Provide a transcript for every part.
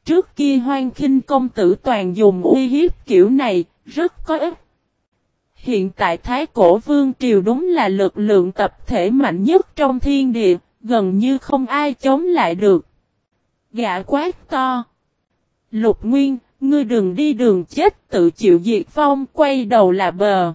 Trước kia Hoan Khinh công tử toàn dùng uy hiếp kiểu này, rất có ích. Hiện tại Thái Cổ Vương Triều đúng là lực lượng tập thể mạnh nhất trong thiên địa, gần như không ai chống lại được. Gã quát to. Lục Nguyên, ngươi đừng đi đường chết tự chịu diệt vong, quay đầu là bờ.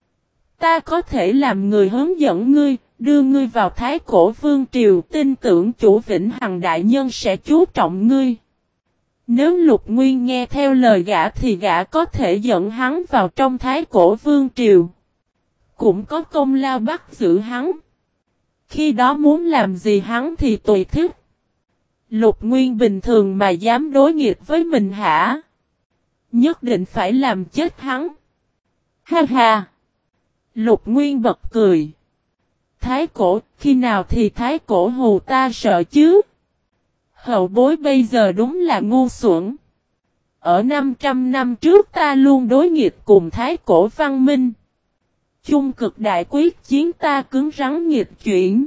Ta có thể làm người hướng dẫn ngươi, đưa ngươi vào Thái Cổ Vương Triều, tin tưởng chủ Vĩnh Hằng đại nhân sẽ chú trọng ngươi. Nếu Lục Nguyên nghe theo lời gã thì gã có thể dẫn hắn vào trong Thái Cổ Vương Triều. Cũng có công lao bắt giữ hắn. Khi đó muốn làm gì hắn thì tùy thích. Lục Nguyên bình thường mà dám đối nghịch với mình hả? Nhất định phải làm chết hắn. Ha ha! Lục Nguyên bật cười. Thái Cổ, khi nào thì Thái Cổ hù ta sợ chứ? Hậu bối bây giờ đúng là ngu xuẩn. Ở 500 năm trước ta luôn đối nghịch cùng Thái Cổ văn minh. Chung cực đại quyết chiến ta cứng rắn nghịch chuyển.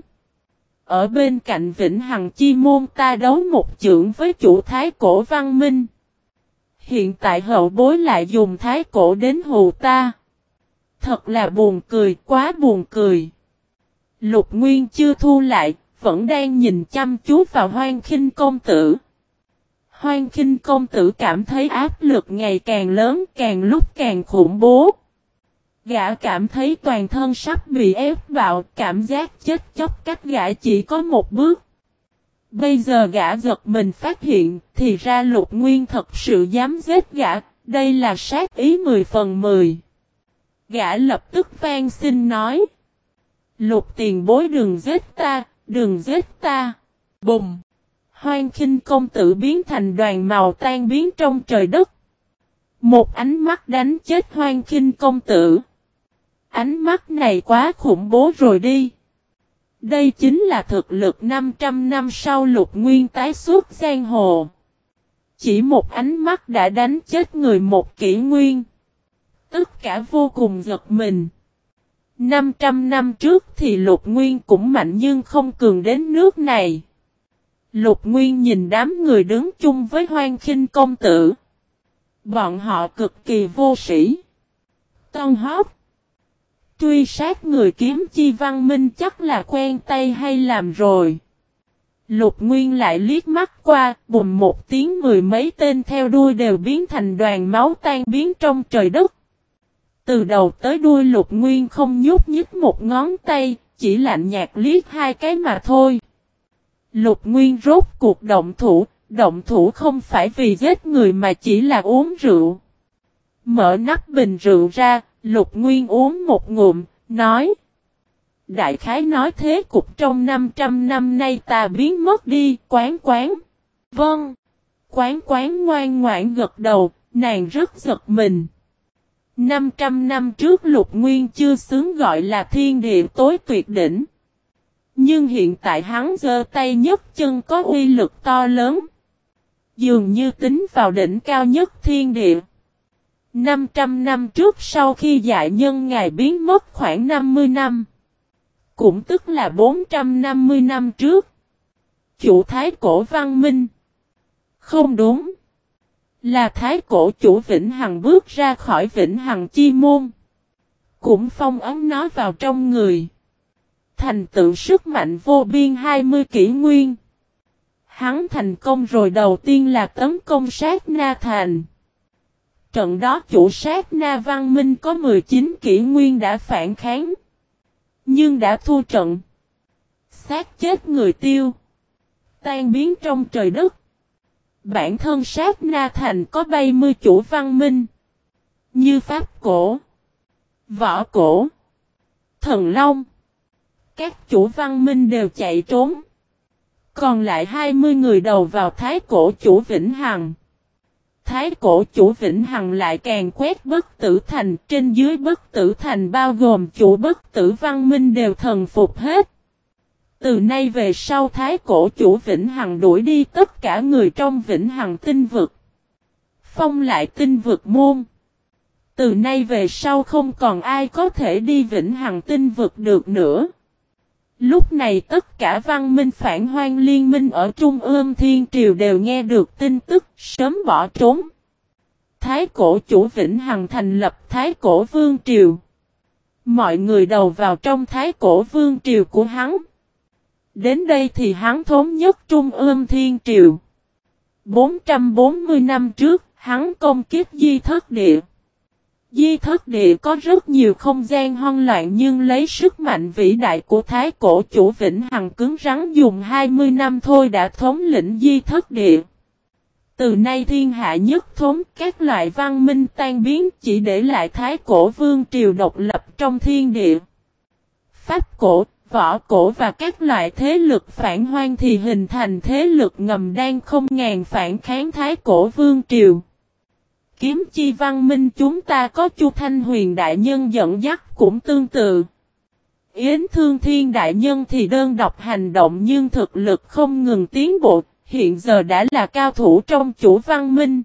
Ở bên cạnh Vĩnh Hằng Chi Môn ta đấu một chưởng với chủ Thái Cổ văn minh. Hiện tại hậu bối lại dùng Thái Cổ đến hù ta. Thật là buồn cười, quá buồn cười. Lục Nguyên chưa thu lại, vẫn đang nhìn chăm chú vào Hoan Khinh công tử. Hoan Khinh công tử cảm thấy áp lực ngày càng lớn, càng lúc càng khủng bố. Gã cảm thấy toàn thân sắp bị ép bạo, cảm giác chết chóc cách gã chỉ có một bước. Bây giờ gã giật mình phát hiện, thì ra Lục Nguyên thật sự dám giết gã, đây là sát ý 10 phần 10. Gã lập tức van xin nói. Lục tiền bối đừng giết ta, đừng giết ta. Bùng! Hoan Khinh công tử biến thành đoàn màu tan biến trong trời đất. Một ánh mắt đánh chết Hoan Khinh công tử. Ánh mắt này quá khủng bố rồi đi. Đây chính là thực lực 500 năm sau Lục Nguyên tái xuất giang hồ. Chỉ một ánh mắt đã đánh chết người một kỷ nguyên. Tất cả vô cùng giật mình. 500 năm trước thì Lục Nguyên cũng mạnh nhưng không cường đến nước này. Lục Nguyên nhìn đám người đứng chung với Hoan Khinh công tử. Bọn họ cực kỳ vô sĩ. Tân hóp. Truy sát người kiếm chi văn minh chắc là quen tay hay làm rồi. Lục Nguyên lại liếc mắt qua, bùm một tiếng 10 mấy tên theo đuôi đều biến thành đoàn máu tan biến trong trời đất. Từ đầu tới đuôi Lục Nguyên không nhúc nhích một ngón tay, chỉ lạnh nhạt liếc hai cái mà thôi. Lục Nguyên rốt cuộc động thủ không phải vì giết người mà chỉ là uống rượu. Mở nắp bình rượu ra, Lục Nguyên uống một ngụm, nói. Đại khái nói thế cục trong 500 năm nay ta biến mất đi, Quán Quán. Vâng. Quán Quán ngoan ngoãn gật đầu, nàng rất giật mình. 500 năm trước Lục Nguyên chưa xứng gọi là thiên địa tối tuyệt đỉnh. Nhưng hiện tại hắn giơ tay nhấc chân có uy lực to lớn. Dường như tính vào đỉnh cao nhất thiên địa. 500 năm trước sau khi dạy nhân ngài biến mất khoảng 50 năm. Cũng tức là 450 năm trước. Chủ Thái Cổ văn minh. Không đúng. Là Thái Cổ chủ Vĩnh Hằng bước ra khỏi Vĩnh Hằng chi môn. Cũng phong ấn nó vào trong người. Thành tựu sức mạnh vô biên 20 kỷ nguyên. Hắn thành công rồi, đầu tiên là tấn công Sát Na Thành. Trận đó chủ Sát Na văn minh có 19 kỷ nguyên đã phản kháng. Nhưng đã thua trận. Sát chết người tiêu. Tan biến trong trời đất. Bản thân Sát Na Thành có 70 chủ văn minh. Như Pháp Cổ. Võ Cổ. Thần Long. Các chủ văn minh đều chạy trốn. Còn lại 20 người đầu vào Thái Cổ chủ Vĩnh Hằng. Thái Cổ chủ Vĩnh Hằng lại càng quét Bất Tử Thành. Trên dưới Bất Tử Thành bao gồm chủ Bất Tử văn minh đều thần phục hết. Từ nay về sau Thái Cổ chủ Vĩnh Hằng đuổi đi tất cả người trong Vĩnh Hằng tinh vực. Phong lại tinh vực môn. Từ nay về sau không còn ai có thể đi Vĩnh Hằng tinh vực được nữa. Lúc này tất cả văn minh phản hoang liên minh ở Trung ương Thiên Triều đều nghe được tin tức, sớm bỏ trốn. Thái cổ chủ Vĩnh Hằng thành lập Thái cổ Vương Triều. Mọi người đầu vào trong Thái cổ Vương Triều của hắn. Đến đây thì hắn thống nhất Trung ương Thiên Triều. 440 năm trước, hắn công kiếp Di Thất Địa. Di Thất Địa có rất nhiều không gian hoang loạn nhưng lấy sức mạnh vĩ đại của Thái cổ chủ Vĩnh Hằng cứng rắn dùng 20 năm thôi đã thống lĩnh Di Thất Địa. Từ nay thiên hạ nhất thống, các loại văn minh tan biến, chỉ để lại Thái cổ Vương Triều độc lập trong thiên địa. Pháp cổ, võ cổ và các loại thế lực phản hoang thì hình thành thế lực ngầm đang không ngàn phản kháng Thái cổ Vương Triều. Kiếm chi văn minh chúng ta có Chu Thanh Huyền đại nhân dẫn dắt cũng tương tự. Yến Thương Thiên đại nhân thì đơn độc hành động nhưng thực lực không ngừng tiến bộ, hiện giờ đã là cao thủ trong chủ văn minh.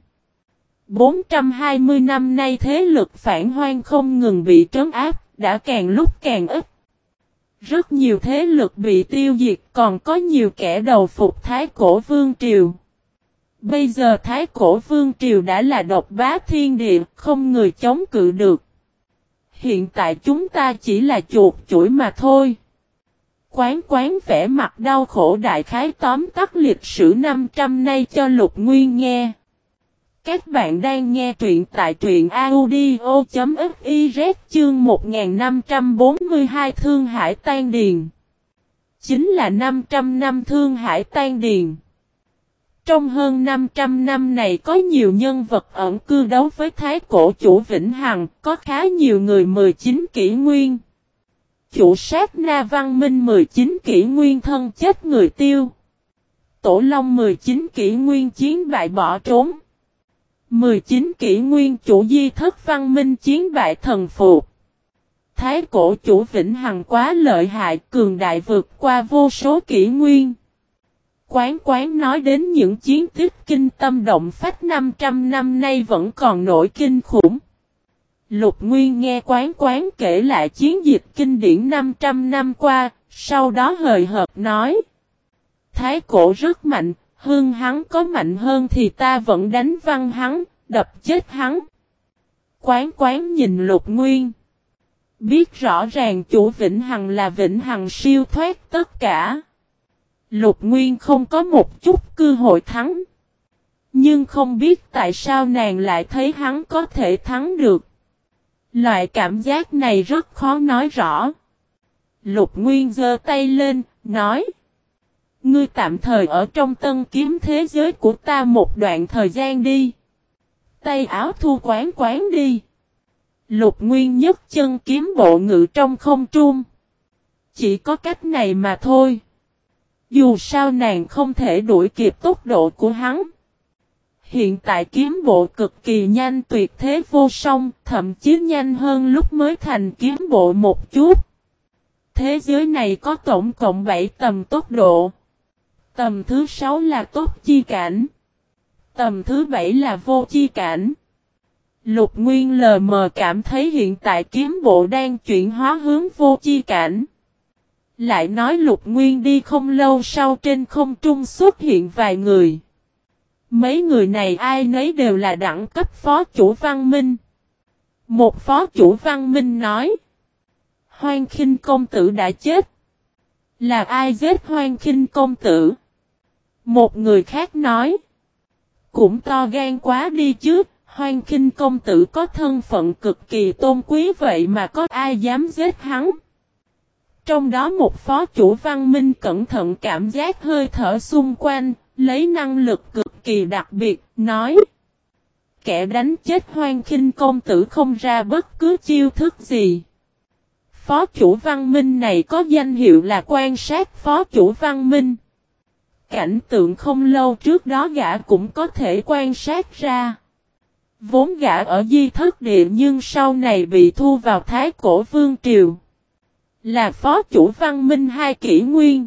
420 năm nay thế lực phản hoang không ngừng bị trấn áp, đã càng lúc càng ít. Rất nhiều thế lực bị tiêu diệt, còn có nhiều kẻ đầu phục Thái cổ Vương Triều. Bây giờ Thái cổ Vương Triều đã là độc bá thiên địa, không người chống cự được. Hiện tại chúng ta chỉ là chuột chủi mà thôi. Quán vẻ mặt đau khổ đại khái tóm tắt lịch sử 500 nay cho Lục Nguyên nghe. Các bạn đang nghe truyện tại truyện audio.fiz chương 1542 Thương Hải Tan Điền. Chính là 500 năm Thương Hải Tan Điền. Trong hơn 500 năm này có nhiều nhân vật ẩn cư đấu với Thái cổ chủ Vĩnh Hằng, có khá nhiều người 19 kỷ nguyên. Chủ sát na văn minh 19 kỷ nguyên thân chết người tiêu. Tổ Long 19 kỷ nguyên chiến bại bỏ trốn. 19 kỷ nguyên chủ Di Thất văn minh chiến bại thần phục. Thái cổ chủ Vĩnh Hằng quá lợi hại, cường đại vượt qua vô số kỷ nguyên. Quán nói đến những chiến tích kinh tâm động phách 500 năm nay vẫn còn nổi kinh khủng. Lục Nguyên nghe quán kể lại chiến dịch kinh điển 500 năm qua, sau đó hời hợt nói. Thái cổ rất mạnh, hơn hắn có mạnh hơn thì ta vẫn đánh văng hắn, đập chết hắn. Quán nhìn Lục Nguyên. Biết rõ ràng chủ Vĩnh Hằng là Vĩnh Hằng siêu thoát tất cả. Lục Nguyên không có một chút cơ hội thắng. Nhưng không biết tại sao nàng lại thấy hắn có thể thắng được. Loại cảm giác này rất khó nói rõ. Lục Nguyên giơ tay lên, nói. Ngươi tạm thời ở trong tân kiếm thế giới của ta một đoạn thời gian đi. Tay áo thu quán đi. Lục Nguyên nhấc chân kiếm bộ ngự trong không trung. Chỉ có cách này mà thôi. Dù sao nàng không thể đuổi kịp tốc độ của hắn. Hiện tại kiếm bộ cực kỳ nhanh tuyệt thế vô song, thậm chí nhanh hơn lúc mới thành kiếm bộ một chút. Thế giới này có tổng cộng 7 tầm tốc độ. Tầm thứ 6 là tốc chi cảnh. Tầm thứ 7 là vô chi cảnh. Lục Nguyên lờ mờ cảm thấy hiện tại kiếm bộ đang chuyển hóa hướng vô chi cảnh. Lại nói Lục Nguyên đi không lâu sau trên không trung xuất hiện vài người. Mấy người này ai nấy đều là đẳng cấp phó chủ văn minh. Một phó chủ văn minh nói. Hoan Khinh công tử đã chết. Là ai giết Hoan Khinh công tử? Một người khác nói. Cũng to gan quá đi chứ. Hoan Khinh công tử có thân phận cực kỳ tôn quý vậy mà có ai dám giết hắn? Trong đó một phó chủ văn minh cẩn thận cảm giác hơi thở xung quanh, lấy năng lực cực kỳ đặc biệt, nói. Kẻ đánh chết Hoan Khinh công tử không ra bất cứ chiêu thức gì. Phó chủ văn minh này có danh hiệu là quan sát phó chủ văn minh. Cảnh tượng không lâu trước đó gã cũng có thể quan sát ra. Vốn gã ở Di Thất Địa nhưng sau này bị thu vào Thái cổ Vương Triều. Là phó chủ văn minh 2 kỷ nguyên.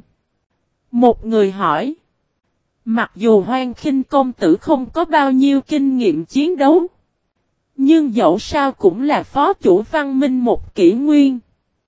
Một người hỏi. Mặc dù Hoan Khinh công tử không có bao nhiêu kinh nghiệm chiến đấu. Nhưng dẫu sao cũng là phó chủ văn minh 1 kỷ nguyên.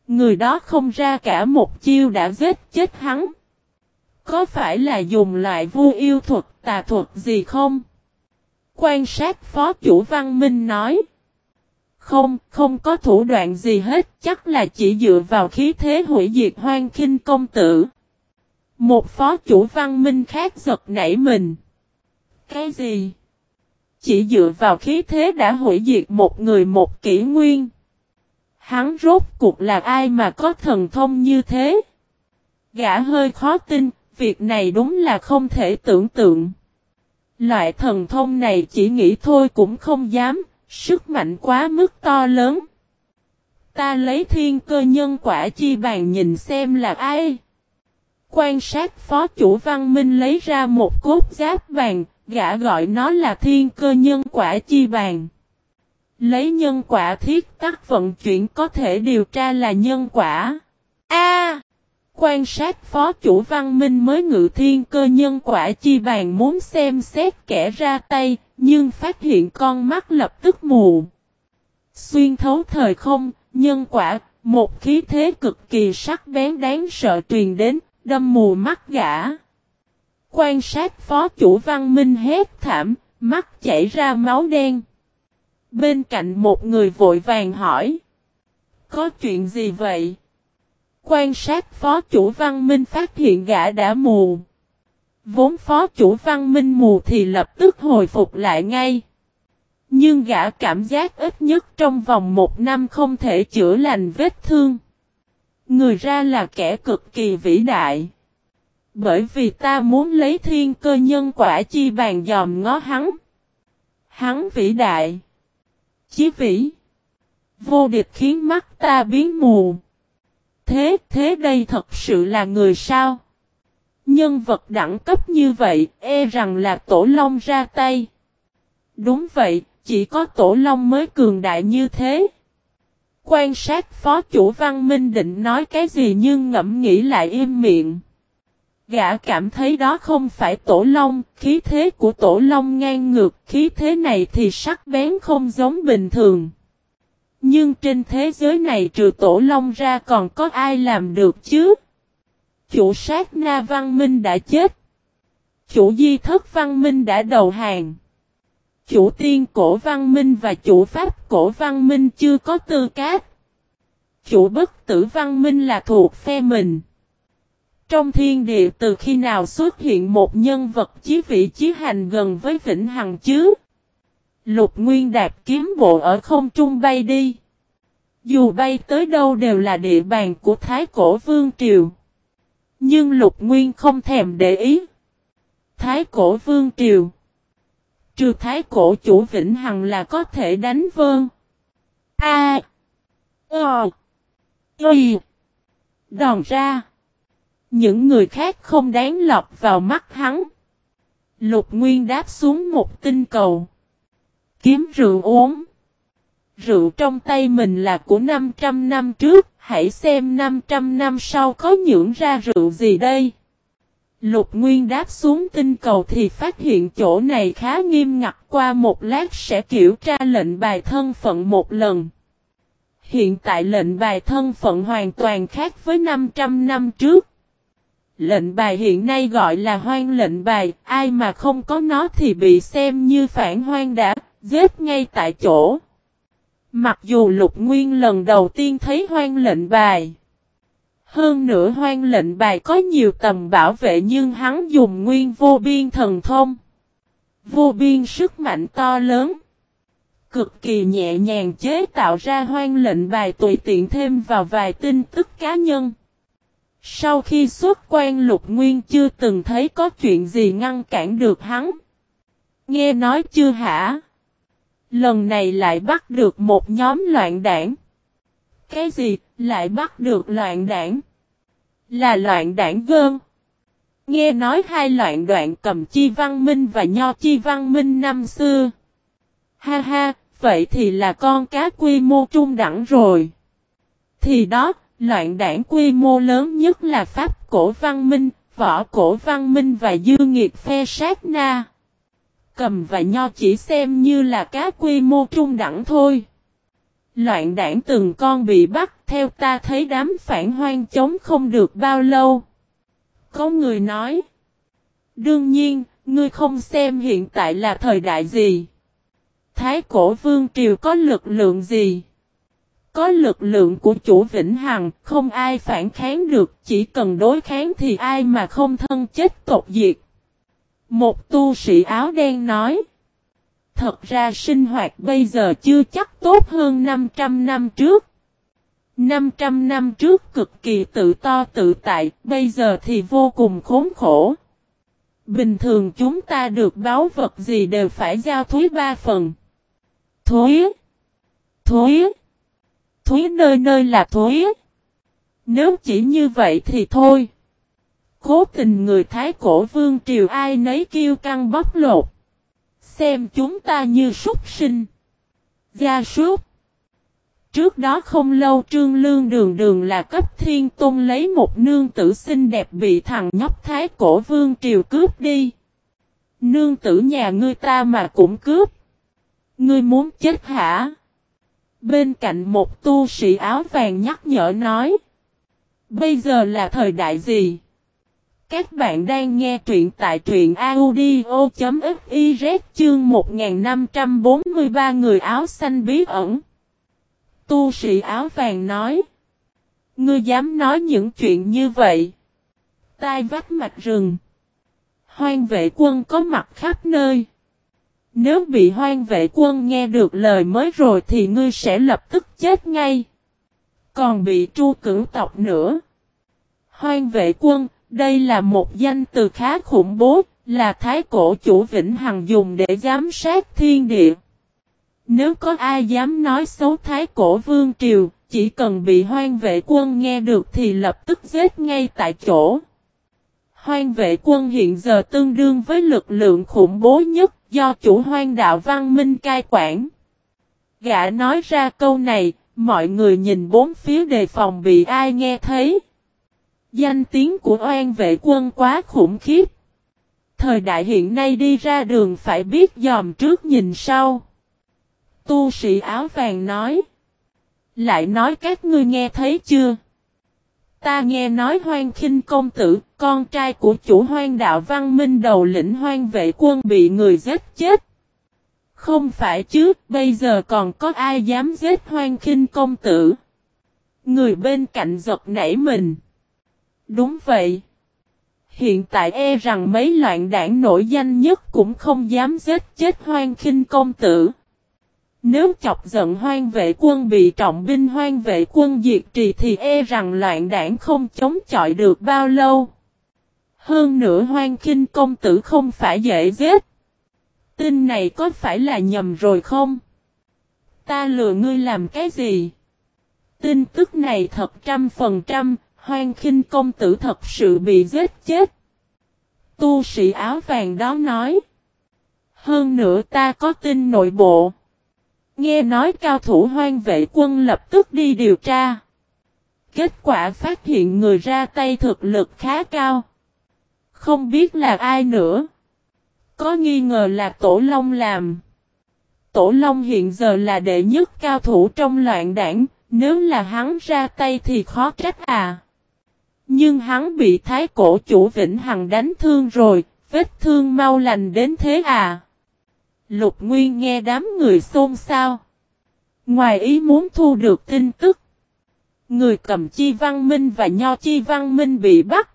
Người đó không ra cả một chiêu đã giết chết hắn. Có phải là dùng loại vu yêu thuật, tà thuật gì không? Quan sát phó chủ Văn Minh nói. Không, không có thủ đoạn gì hết, chắc là chỉ dựa vào khí thế hủy diệt Hoan Khinh công tử. Một phó chủ Văn Minh khác giật nảy mình. Cái gì? Chỉ dựa vào khí thế đã hủy diệt một người một kỷ nguyên. Hắn rốt cuộc là ai mà có thần thông như thế? Gã hơi khó tin, việc này đúng là không thể tưởng tượng. Loại thần thông này chỉ nghĩ thôi cũng không dám, sức mạnh quá mức to lớn. Ta lấy thiên cơ nhân quả chi bàn nhìn xem là ai. Quan sát phó chủ Văn Minh lấy ra một cốt giáp bàn, gã gọi nó là thiên cơ nhân quả chi bàn. Lấy nhân quả thiết tắc vận chuyển có thể điều tra là nhân quả. A! Quan sát phó chủ Văn Minh mới ngự thiên cơ nhân quả chi bàn muốn xem xét kẻ ra tay, nhưng phát hiện con mắt lập tức mù. Xuyên thấu thời không, nhân quả, một khí thế cực kỳ sắc bén đáng sợ truyền đến, đâm mù mắt gã. Quan sát phó chủ Văn Minh hét thảm, mắt chảy ra máu đen. Bên cạnh một người vội vàng hỏi. Có chuyện gì vậy? Quan sát phó chủ Văn Minh phát hiện gã đã mù. Vốn phó chủ Văn Minh mù thì lập tức hồi phục lại ngay. Nhưng gã cảm giác ít nhất trong vòng 1 năm không thể chữa lành vết thương. Người ra là kẻ cực kỳ vĩ đại. Bởi vì ta muốn lấy thiên cơ nhân quả chi bàn dòm ngó hắn. Hắn vĩ đại. Chí vĩ. Vô địch khiến mắt ta biến mù. Thế đây thật sự là người sao? Nhân vật đẳng cấp như vậy, e rằng là Tổ Long ra tay. Đúng vậy, chỉ có Tổ Long mới cường đại như thế. Quan sát phó chủ Văn Minh định nói cái gì nhưng ngẫm nghĩ lại im miệng. Gã cảm thấy đó không phải Tổ Long, khí thế của Tổ Long ngang ngược, khí thế này thì sắc bén không giống bình thường. Nhưng trên thế giới này trừ Tổ Long ra còn có ai làm được chứ? Chủ sát na Văn Minh đã chết. Chủ di thất Văn Minh đã đầu hàng. Chủ tiên cổ Văn Minh và chủ pháp cổ Văn Minh chưa có tư cách. Chủ bất tử Văn Minh là thuộc phe mình. Trong thiên địa từ khi nào xuất hiện một nhân vật chí vị chí hành gần với Vĩnh Hằng chứ? Lục Nguyên đạp kiếm bộ ở không trung bay đi. Dù bay tới đâu đều là địa bàn của Thái Cổ Vương Triều. Nhưng Lục Nguyên không thèm để ý. Thái Cổ Vương Triều. Trừ Thái Cổ chủ Vĩnh Hằng là có thể đánh vơn. A. Y. Đòn ra. Những người khác không đáng lọt vào mắt hắn. Lục Nguyên đáp xuống một tinh cầu. Kiếm rượu uống. Rượu trong tay mình là của 500 năm trước, hãy xem 500 năm sau có nhưỡng ra rượu gì đây. Lục Nguyên đáp xuống tinh cầu thì phát hiện chỗ này khá nghiêm ngặt, qua một lát sẽ kiểm tra lệnh bài thân phận một lần. Hiện tại lệnh bài thân phận hoàn toàn khác với 500 năm trước. Lệnh bài hiện nay gọi là hoang lệnh bài, ai mà không có nó thì bị xem như phản hoang đã, giết ngay tại chỗ. Mặc dù Lục Nguyên lần đầu tiên thấy hoang lệnh bài. Hơn nữa hoang lệnh bài có nhiều tầm bảo vệ nhưng hắn dùng nguyên vô biên thần thông. Vô biên sức mạnh to lớn. Cực kỳ nhẹ nhàng chế tạo ra hoang lệnh bài tùy tiện thêm vào vài tin tức cá nhân. Sau khi xuất quan Lục Nguyên chưa từng thấy có chuyện gì ngăn cản được hắn. Nghe nói chưa hả? Lần này lại bắt được một nhóm loạn đảng. Cái gì, lại bắt được loạn đảng? Là loạn đảng gơn. Nghe nói hai loạn đoạn Cầm Chi Văn Minh và Nho Chi Văn Minh năm xưa. Ha ha, vậy thì là con cá quy mô trung đẳng rồi. Thì đó, loạn đảng quy mô lớn nhất là Pháp cổ Văn Minh, Võ cổ Văn Minh và Dư Nghiệt phe sát na. Cầm và Nho chỉ xem như là cá quy mô trung đẳng thôi. Loạn đảng từng con bị bắt, theo ta thấy đám phản hoang chống không được bao lâu. Có người nói. Đương nhiên, ngươi không xem hiện tại là thời đại gì. Thái cổ vương triều có lực lượng gì? Có lực lượng của chủ Vĩnh Hằng, không ai phản kháng được, chỉ cần đối kháng thì ai mà không thân chết tộc diệt. Một tu sĩ áo đen nói. Thật ra sinh hoạt bây giờ chưa chắc tốt hơn 500 năm trước. 500 năm trước cực kỳ tự to tự tại, bây giờ thì vô cùng khốn khổ. Bình thường chúng ta được báu vật gì đều phải giao thuế 3 phần. Thuế. Thuế. Thuế nơi nơi là thuế. Nếu chỉ như vậy thì thôi. Cố tình người Thái cổ vương triều ai nấy kiêu căng bóc lột. Xem chúng ta như súc sinh. Gia súc. Trước đó không lâu Trương Lương Đường Đường là cấp thiên tôn lấy một nương tử xinh đẹp bị thằng nhóc Thái cổ vương triều cướp đi. Nương tử nhà ngươi ta mà cũng cướp. Ngươi muốn chết hả? Bên cạnh một tu sĩ áo vàng nhắc nhở nói. Bây giờ là thời đại gì? Các bạn đang nghe truyện tại truyện audio.fiz chương 1543 người áo xanh bí ẩn. Tu sĩ áo vàng nói. Ngươi dám nói những chuyện như vậy? Tai vách mạch rừng. Hoang vệ quân có mặt khắp nơi. Nếu bị hoang vệ quân nghe được lời mới rồi thì ngươi sẽ lập tức chết ngay. Còn bị tru cửu tộc nữa. Hoang vệ quân, đây là một danh từ khá khủng bố, là thái cổ chủ Vĩnh Hằng dùng để giám sát thiên địa. Nếu có ai dám nói xấu thái cổ vương triều, chỉ cần bị hoang vệ quân nghe được thì lập tức giết ngay tại chỗ. Hoang vệ quân hiện giờ tương đương với lực lượng khủng bố nhất do chủ hoang đạo văn minh cai quản. Gã nói ra câu này, mọi người nhìn bốn phía đề phòng bị ai nghe thấy. Danh tiếng của hoang vệ quân quá khủng khiếp. Thời đại hiện nay đi ra đường phải biết dòm trước nhìn sau. Tu sĩ áo vàng nói. Lại nói các ngươi nghe thấy chưa? Ta nghe nói Hoang Khinh công tử, con trai của chủ hoang đạo văn minh đầu lĩnh hoang vệ quân bị người giết chết. Không phải chứ, bây giờ còn có ai dám giết Hoang Khinh công tử? Người bên cạnh giật nảy mình. Đúng vậy. Hiện tại e rằng mấy loạn đảng nổi danh nhất cũng không dám giết chết Hoang Khinh công tử. Nếu chọc giận hoang vệ quân bị trọng binh hoang vệ quân diệt trì thì e rằng loạn đảng không chống chọi được bao lâu. Hơn nữa Hoang Khinh công tử không phải dễ giết. Tin này có phải là nhầm rồi không? Ta lừa ngươi làm cái gì? Tin tức này thật 100%, Hoang Khinh công tử thật sự bị giết chết. Tu sĩ áo vàng đó nói. Hơn nữa ta có tin nội bộ. Nghe nói cao thủ hoang vệ quân lập tức đi điều tra. Kết quả phát hiện người ra tay thực lực khá cao. Không biết là ai nữa. Có nghi ngờ là Tổ Long làm. Tổ Long hiện giờ là đệ nhất cao thủ trong loạn đảng. Nếu là hắn ra tay thì khó trách à. Nhưng hắn bị thái cổ chủ Vĩnh Hằng đánh thương rồi. Vết thương mau lành đến thế à. Lục Nguyên nghe đám người xôn xao. Ngoài ý muốn thu được tin tức. Người cầm chi văn minh và nho chi văn minh bị bắt.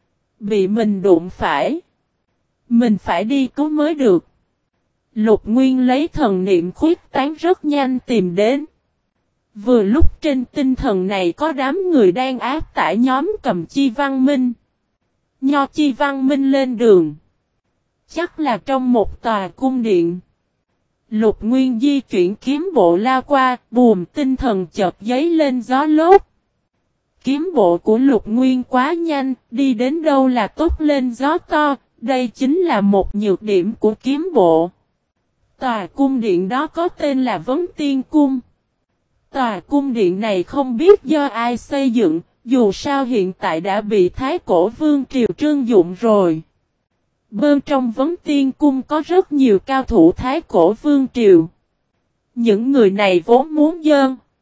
Bị mình đụng phải. Mình phải đi cứu mới được. Lục Nguyên lấy thần niệm khuyết tán rất nhanh tìm đến. Vừa lúc trên tinh thần này có đám người đang áp tải nhóm cầm chi văn minh. Nho chi văn minh lên đường. Chắc là trong một tòa cung điện. Lục Nguyên di chuyển kiếm bộ lao qua, buồm tinh thần chợt giấy lên gió lốt. Kiếm bộ của Lục Nguyên quá nhanh, đi đến đâu là tốt lên gió to, đây chính là một nhược điểm của kiếm bộ. Tòa cung điện đó có tên là Vấn Tiên Cung. Tòa cung điện này không biết do ai xây dựng, dù sao hiện tại đã bị Thái Cổ Vương Triều trưng dụng rồi. Bên trong Vấn Tiên Cung có rất nhiều cao thủ Thái Cổ Vương Triều. Những người này vốn muốn dơn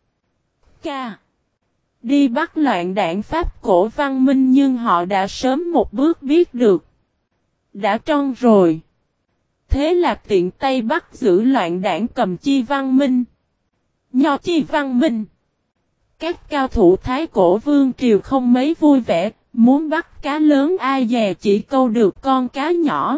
ca. Đi bắt loạn đảng Pháp cổ văn minh nhưng họ đã sớm một bước biết được. Đã trông rồi. Thế là tiện tay bắt giữ loạn đảng Cầm Chi văn minh. Nho Chi văn minh. Các cao thủ Thái Cổ Vương Triều không mấy vui vẻ, muốn bắt cá lớn ai dè chỉ câu được con cá nhỏ.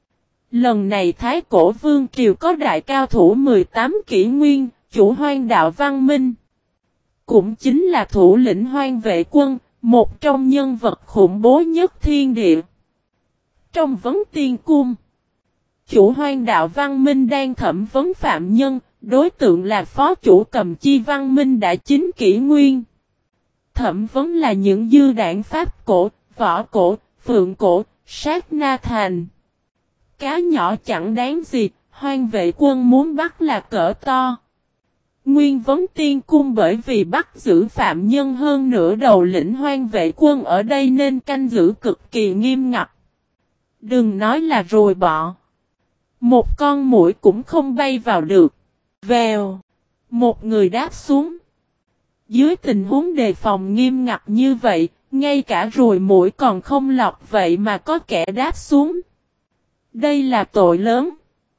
Lần này Thái Cổ Vương Triều có đại cao thủ 18 kỷ nguyên, chủ Hoang Đạo Văn Minh. Cũng chính là thủ lĩnh Hoang Vệ Quân, một trong nhân vật khủng bố nhất thiên địa. Trong vấn tiên cung, chủ Hoang Đạo Văn Minh đang thẩm vấn phạm nhân, đối tượng là phó chủ Cầm Chi Văn Minh đã 9 kỷ nguyên. Thẩm vấn là những dư đảng Pháp cổ, Võ cổ, Phượng cổ, Sát Na Thành. Cá nhỏ chẳng đáng gì, Hoang Vệ Quân muốn bắt là cỡ to. Nguyên vấn tiên cung bởi vì bắt giữ phạm nhân hơn nửa đầu lĩnh Hoang Vệ Quân ở đây nên canh giữ cực kỳ nghiêm ngặt. Đừng nói là ruồi bọ. Một con muỗi cũng không bay vào được. Vèo. Một người đáp xuống. Dưới tình huống đề phòng nghiêm ngặt như vậy, ngay cả ruồi muỗi còn không lọt vậy mà có kẻ đáp xuống. Đây là tội lớn.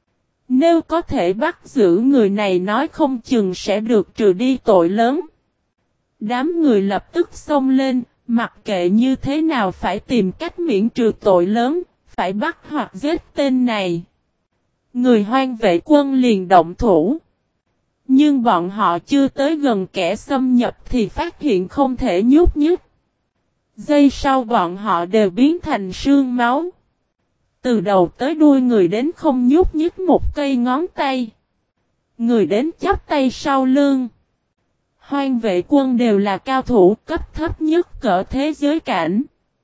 Nếu có thể bắt giữ người này nói không chừng sẽ được trừ đi tội lớn. Đám người lập tức xông lên, mặc kệ như thế nào phải tìm cách miễn trừ tội lớn, phải bắt hoặc giết tên này. Người Hoang Vệ Quân liền động thủ. Nhưng bọn họ chưa tới gần kẻ xâm nhập thì phát hiện không thể nhúc nhích. Giây sau bọn họ đều biến thành sương máu. Từ đầu tới đuôi người đến không nhúc nhích một cây ngón tay. Người đến chắp tay sau lưng. Hoang Vệ Quân đều là cao thủ cấp thấp nhất cỡ thế giới cảnh.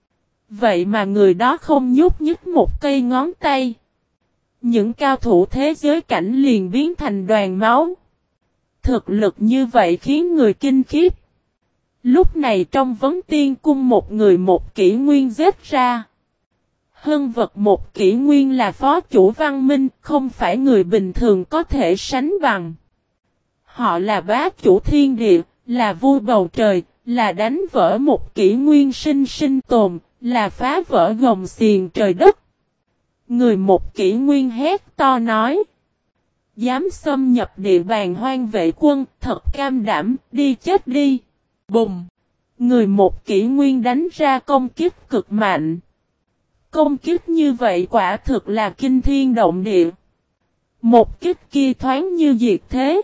Vậy mà người đó không nhúc nhích một cây ngón tay. Những cao thủ thế giới cảnh liền biến thành đoàn máu. Thực lực như vậy khiến người kinh khiếp. Lúc này trong vấn tiên cung một người một kỷ nguyên giết ra. Hân vật một kỷ nguyên là phó chủ văn minh, không phải người bình thường có thể sánh bằng. Họ là bá chủ thiên địa, là vua bầu trời, là đánh vỡ một kỷ nguyên sinh tồn, là phá vỡ gồng xiềng trời đất. Người một kỷ nguyên hét to nói. Dám xâm nhập địa bàn Hoang Vệ Quân, thật cam đảm, đi chết đi. Bùng! Người một kỷ nguyên đánh ra công kích cực mạnh. Công kích như vậy quả thực là kinh thiên động địa. Một kích kia thoáng như diệt thế.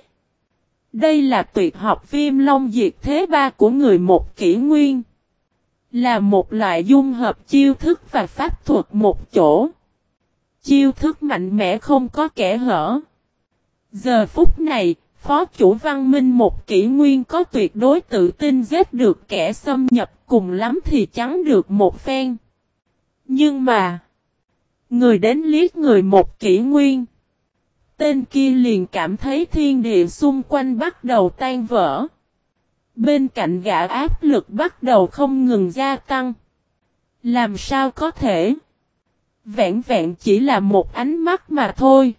Đây là tuyệt học Viêm Long diệt thế 3 của người một kỷ nguyên. Là một loại dung hợp chiêu thức và pháp thuật một chỗ. Chiêu thức mạnh mẽ không có kẽ hở. Giờ phút này, phó chủ văn minh một kỷ nguyên có tuyệt đối tự tin giết được kẻ xâm nhập, cùng lắm thì trắng được một phen. Nhưng mà, người đến liếc người một kỷ nguyên. Tên kia liền cảm thấy thiên địa xung quanh bắt đầu tan vỡ. Bên cạnh gã áp lực bắt đầu không ngừng gia tăng. Làm sao có thể? Vẹn vẹn chỉ là một ánh mắt mà thôi.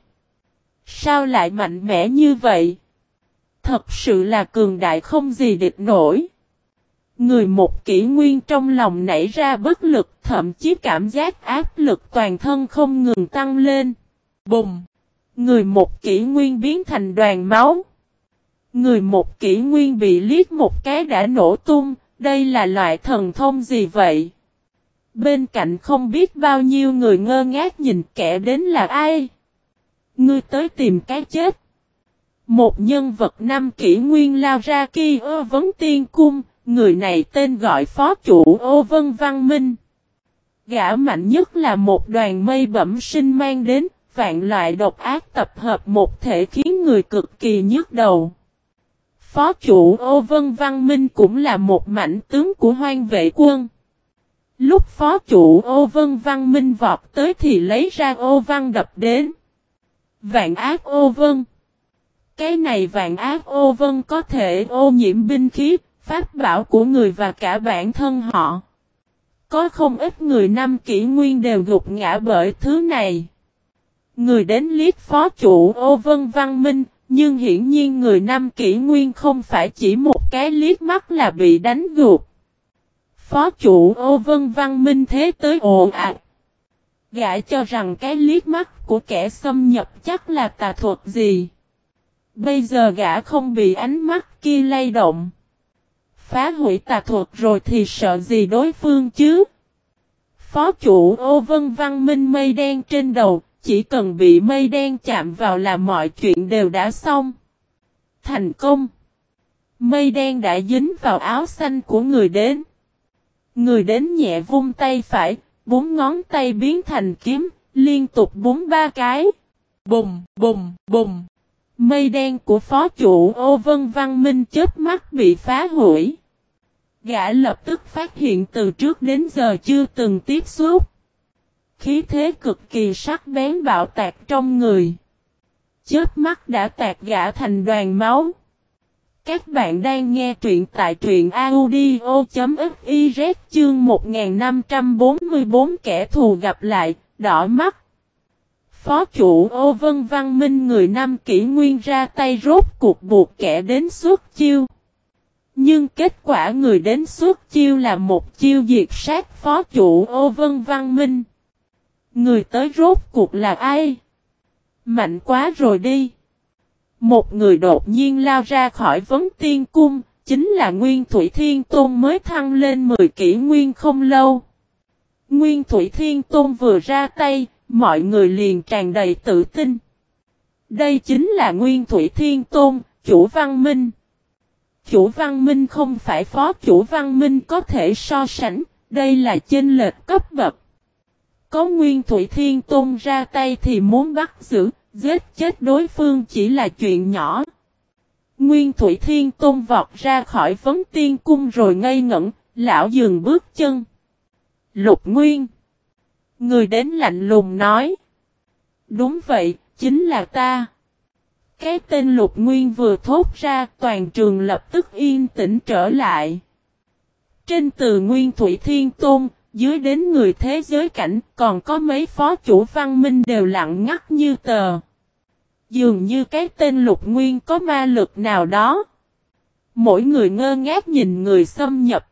Sao lại mạnh mẽ như vậy? Thật sự là cường đại không gì địch nổi. Người một kỷ nguyên trong lòng nảy ra bất lực, thậm chí cảm giác áp lực toàn thân không ngừng tăng lên. Bùng! Người một kỷ nguyên biến thành đoàn máu. Người một kỷ nguyên bị liếc một cái đã nổ tung, đây là loại thần thông gì vậy? Bên cạnh không biết bao nhiêu người ngơ ngác nhìn kẻ đến là ai? Ngươi tới tìm cái chết. Một nhân vật 5 kỷ nguyên lao ra kia vấn tiên cung, người này tên gọi phó chủ Ô Vân Văn Minh. Gã mạnh nhất là một đoàn mây bẩm sinh mang đến, vạn loại độc ác tập hợp một thể khiến người cực kỳ nhức đầu. Phó chủ Ô Vân Văn Minh cũng là một mãnh tướng của Hoang Vệ Quân. Lúc phó chủ Ô Vân Văn Minh vọt tới thì lấy ra ô văn đập đến. Vạn ác ô vân. Cái này vạn ác ô vân có thể ô nhiễm binh khí, pháp bảo của người và cả bản thân họ. Có không ít người 5 kỷ nguyên đều gục ngã bởi thứ này. Người đến liếc phó chủ Ô Vân Văn Minh, Nhưng hiển nhiên người Nam Kỷ Nguyên không phải chỉ một cái liếc mắt là bị đánh gục. Phó chủ Ô Vân Văn Minh thế tới ồ ạt. Gã cho rằng cái liếc mắt của kẻ xâm nhập chắc là tà thuật gì. Bây giờ gã không bị ánh mắt kia lay động. Phá hủy tà thuật rồi thì sợ gì đối phương chứ? Phó chủ Ô Vân Văn Minh mây đen trên đầu, chỉ cần bị mây đen chạm vào là mọi chuyện đều đã xong. Thành công. Mây đen đã dính vào áo xanh của người đến. Người đến nhẹ vung tay phải, 4 ngón tay biến thành kiếm, liên tục búng 3 cái. Bùng, bùng, bùng. Mây đen của phó chủ Ô Vân Văn Minh chớp mắt bị phá hủy. Gã lập tức phát hiện từ trước đến giờ chưa từng tiếp xúc. Khí thế cực kỳ sắc bén bạo tạc trong người. Chớp mắt đã tạc gã thành đoàn máu. Các bạn đang nghe truyện tại truyện audio.fiz chương 1544 kẻ thù gặp lại, đỏ mắt. Phó chủ Ô Vân Văn Minh người Nam Kỷ Nguyên ra tay rốt cuộc buộc kẻ đến xuất chiêu. Nhưng kết quả người đến xuất chiêu là một chiêu diệt sát phó chủ Ô Vân Văn Minh. Người tới rốt cuộc là ai? Mạnh quá rồi đi. Một người đột nhiên lao ra khỏi Vấn Tiên Cung, chính là Nguyên Thủy Thiên Tôn mới thăng lên 10 kỷ nguyên không lâu. Nguyên Thủy Thiên Tôn vừa ra tay, mọi người liền tràn đầy tự tin. Đây chính là Nguyên Thủy Thiên Tôn, chủ Văn Minh. Chủ Văn Minh không phải phó chủ Văn Minh có thể so sánh, đây là chênh lệch cấp bậc. Có Nguyên Thủy Thiên Tôn ra tay thì muốn bắt giữ, giết chết đối phương chỉ là chuyện nhỏ. Nguyên Thủy Thiên Tôn vọt ra khỏi Vấn Tiên Cung rồi ngây ngẩn, lão dừng bước chân. Lục Nguyên. Người đến lạnh lùng nói. Đúng vậy, chính là ta. Cái tên Lục Nguyên vừa thốt ra, toàn trường lập tức yên tĩnh trở lại. Trên từ Nguyên Thủy Thiên Tôn, dưới đến người thế giới cảnh, còn có mấy phó chủ Văn Minh đều lặng ngắt như tờ. Dường như cái tên Lục Nguyên có ma lực nào đó. Mỗi người ngơ ngác nhìn người xâm nhập.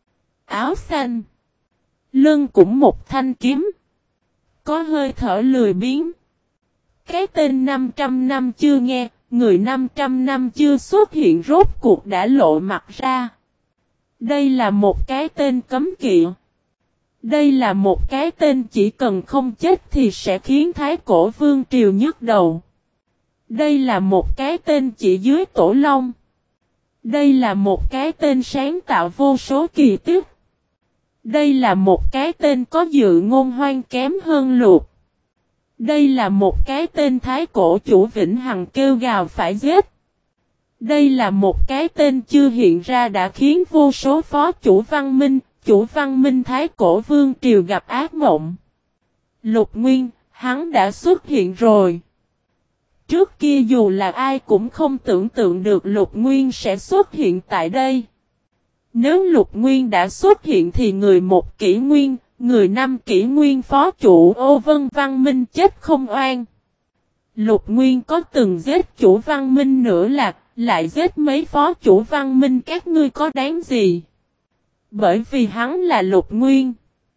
Áo xanh. Lưng cũng một thanh kiếm. Có hơi thở lười biếng. Cái tên 500 năm chưa nghe, người 500 năm chưa xuất hiện rốt cuộc đã lộ mặt ra. Đây là một cái tên cấm kỵ. Đây là một cái tên chỉ cần không chết thì sẽ khiến Thái Cổ Vương Triều nhức đầu. Đây là một cái tên chỉ dưới Tổ Long. Đây là một cái tên sáng tạo vô số kỳ tích. Đây là một cái tên có dự ngôn hoang kém hơn Luộc. Đây là một cái tên Thái Cổ chủ Vĩnh Hằng kêu gào phải giết. Đây là một cái tên chưa hiện ra đã khiến vô số phó chủ Văn Minh, chủ Văn Minh Thái Cổ Vương Triều gặp ác mộng. Lục Nguyên, hắn đã xuất hiện rồi. Trước kia dù là ai cũng không tưởng tượng được Lục Nguyên sẽ xuất hiện tại đây. Nếu Lục Nguyên đã xuất hiện thì người 1 kỷ nguyên, người 5 kỷ nguyên phó chủ Ô Vân Văn Minh chết không oan. Lục Nguyên có từng giết chủ Văn Minh nữa là, lại giết mấy phó chủ Văn Minh các ngươi có đáng gì? Bởi vì hắn là Lục Nguyên.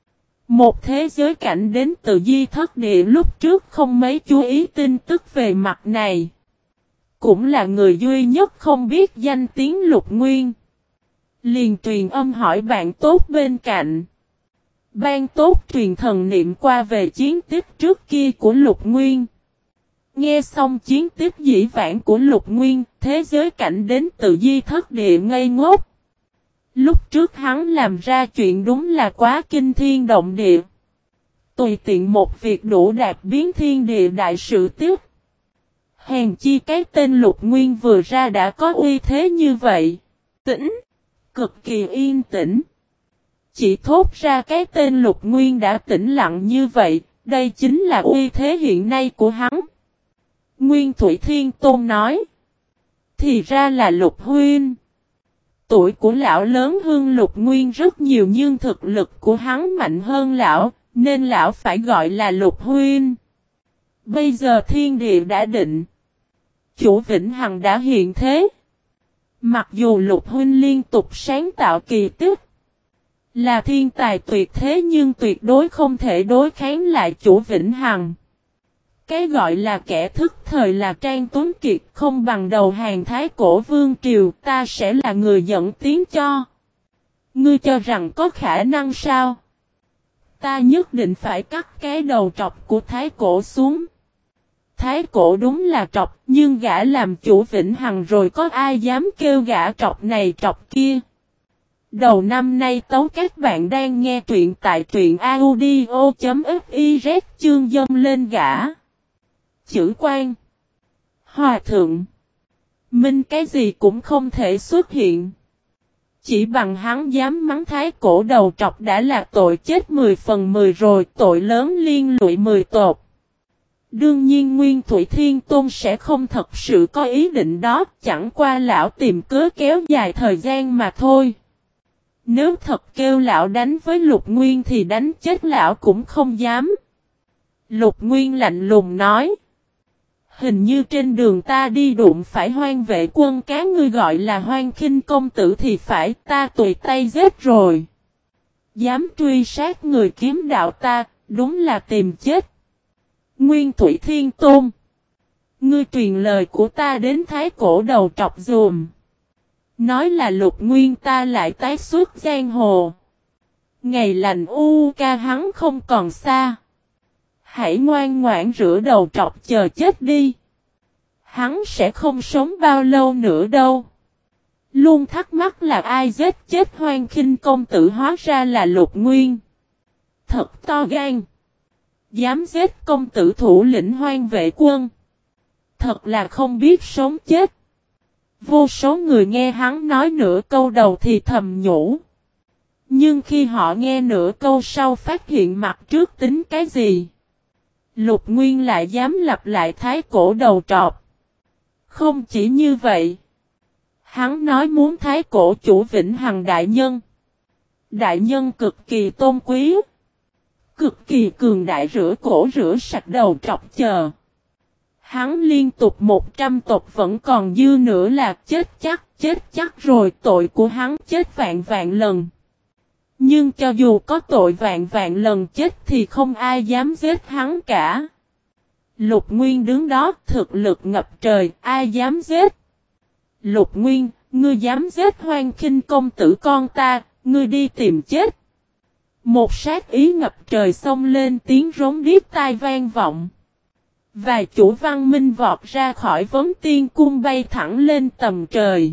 Một thế giới cảnh đến từ Di Thất Địa lúc trước không mấy chú ý tin tức về mặt này. Cũng là người duy nhất không biết danh tiếng Lục Nguyên. Liền truyền âm hỏi bạn tốt bên cạnh. Ban tốt truyền thần niệm qua về chiến tích trước kia của Lục Nguyên. Nghe xong chiến tích dĩ vãng của Lục Nguyên, thế giới cảnh đến từ Di Thất Địa ngây ngốc. Lúc trước hắn làm ra chuyện đúng là quá kinh thiên động địa. Tùy tiện một việc đủ đạt biến thiên địa đại sự tiếp. Hèn chi cái tên Lục Nguyên vừa ra đã có uy thế như vậy. Tĩnh. Cực kỳ yên tĩnh. Chỉ thốt ra cái tên Lục Nguyên đã tĩnh lặng như vậy. Đây chính là uy thế hiện nay của hắn. Nguyên Thủy Thiên Tôn nói. Thì ra là Lục Huynh. Tuổi của lão lớn hơn Lục Nguyên rất nhiều nhưng thực lực của hắn mạnh hơn lão, nên lão phải gọi là Lục Huynh. Bây giờ thiên địa đã định. Chủ Vĩnh Hằng đã hiện thế. Mặc dù Lục huynh liên tục sáng tạo kỳ tích, là thiên tài tuyệt thế nhưng tuyệt đối không thể đối kháng lại chủ Vĩnh Hằng. Cái gọi là kẻ thức thời là Trang Tuấn Kiệt không bằng đầu hàng Thái Cổ Vương Triều, ta sẽ là người dẫn tiếng cho. Ngươi cho rằng có khả năng sao? Ta nhất định phải cắt cái đầu trọc của Thái Cổ xuống. Thái Cổ đúng là trọc, nhưng gã làm chủ Vĩnh Hằng rồi có ai dám kêu gã trọc này trọc kia. Đầu năm nay tấu các bạn đang nghe truyện tại truyện audio.fiz chương dâng lên gã. Chữ quan. Hòa thượng. Minh cái gì cũng không thể xuất hiện. Chỉ bằng hắn dám mắng Thái Cổ đầu trọc đã là tội chết 10 phần 10 rồi, tội lớn liên lụy 10 tột. Đương nhiên Nguyên Thủy Thiên Tôn sẽ không thật sự có ý định đó, chẳng qua lão tìm cớ kéo dài thời gian mà thôi. Nếu thật kêu lão đánh với Lục Nguyên thì đánh chết lão cũng không dám. Lục Nguyên lạnh lùng nói. Hình như trên đường ta đi đụng phải Hoang Vệ Quân cá, ngươi gọi là Hoang Khinh công tử thì phải, ta tùy tay giết rồi. Dám truy sát người kiếm đạo ta, đúng là tìm chết. Nguyên Thủy Thiên Tôn. Ngươi truyền lời của ta đến Thái Cổ đầu trọc dùm. Nói là Lục Nguyên ta lại tái xuất giang hồ. Ngày lành ca hắn không còn xa. Hãy ngoan ngoãn rửa đầu trọc chờ chết đi. Hắn sẽ không sống bao lâu nữa đâu. Luôn thắc mắc là ai giết chết Hoang Khinh công tử, hóa ra là Lục Nguyên. Thật to gan. Dám giết công tử thủ lĩnh Hoang Vệ Quân. Thật là không biết sống chết. Vô số người nghe hắn nói nửa câu đầu thì thầm nhủ. Nhưng khi họ nghe nửa câu sau phát hiện mặt trước tính cái gì. Lục Nguyên lại dám lặp lại Thái Cổ đầu trọc. Không chỉ như vậy. Hắn nói muốn Thái Cổ chủ Vĩnh Hằng đại nhân. Đại nhân cực kỳ tôn quý. Cực kỳ cường đại, rửa cổ rửa sạch đầu trọc chờ. Hắn liên tục 100 tộc vẫn còn dư nữa là chết chắc rồi, tội của hắn chết vạn vạn lần. Nhưng cho dù có tội vạn vạn lần chết thì không ai dám giết hắn cả. Lục Nguyên đứng đó thực lực ngập trời, ai dám giết? Lục Nguyên, ngươi dám giết Hoang Khinh công tử con ta, ngươi đi tìm chết. Một sát ý ngập trời xông lên, tiếng rống điếc tai vang vọng. Vài chủ văn minh vọt ra khỏi vấn tiên cung bay thẳng lên tầm trời.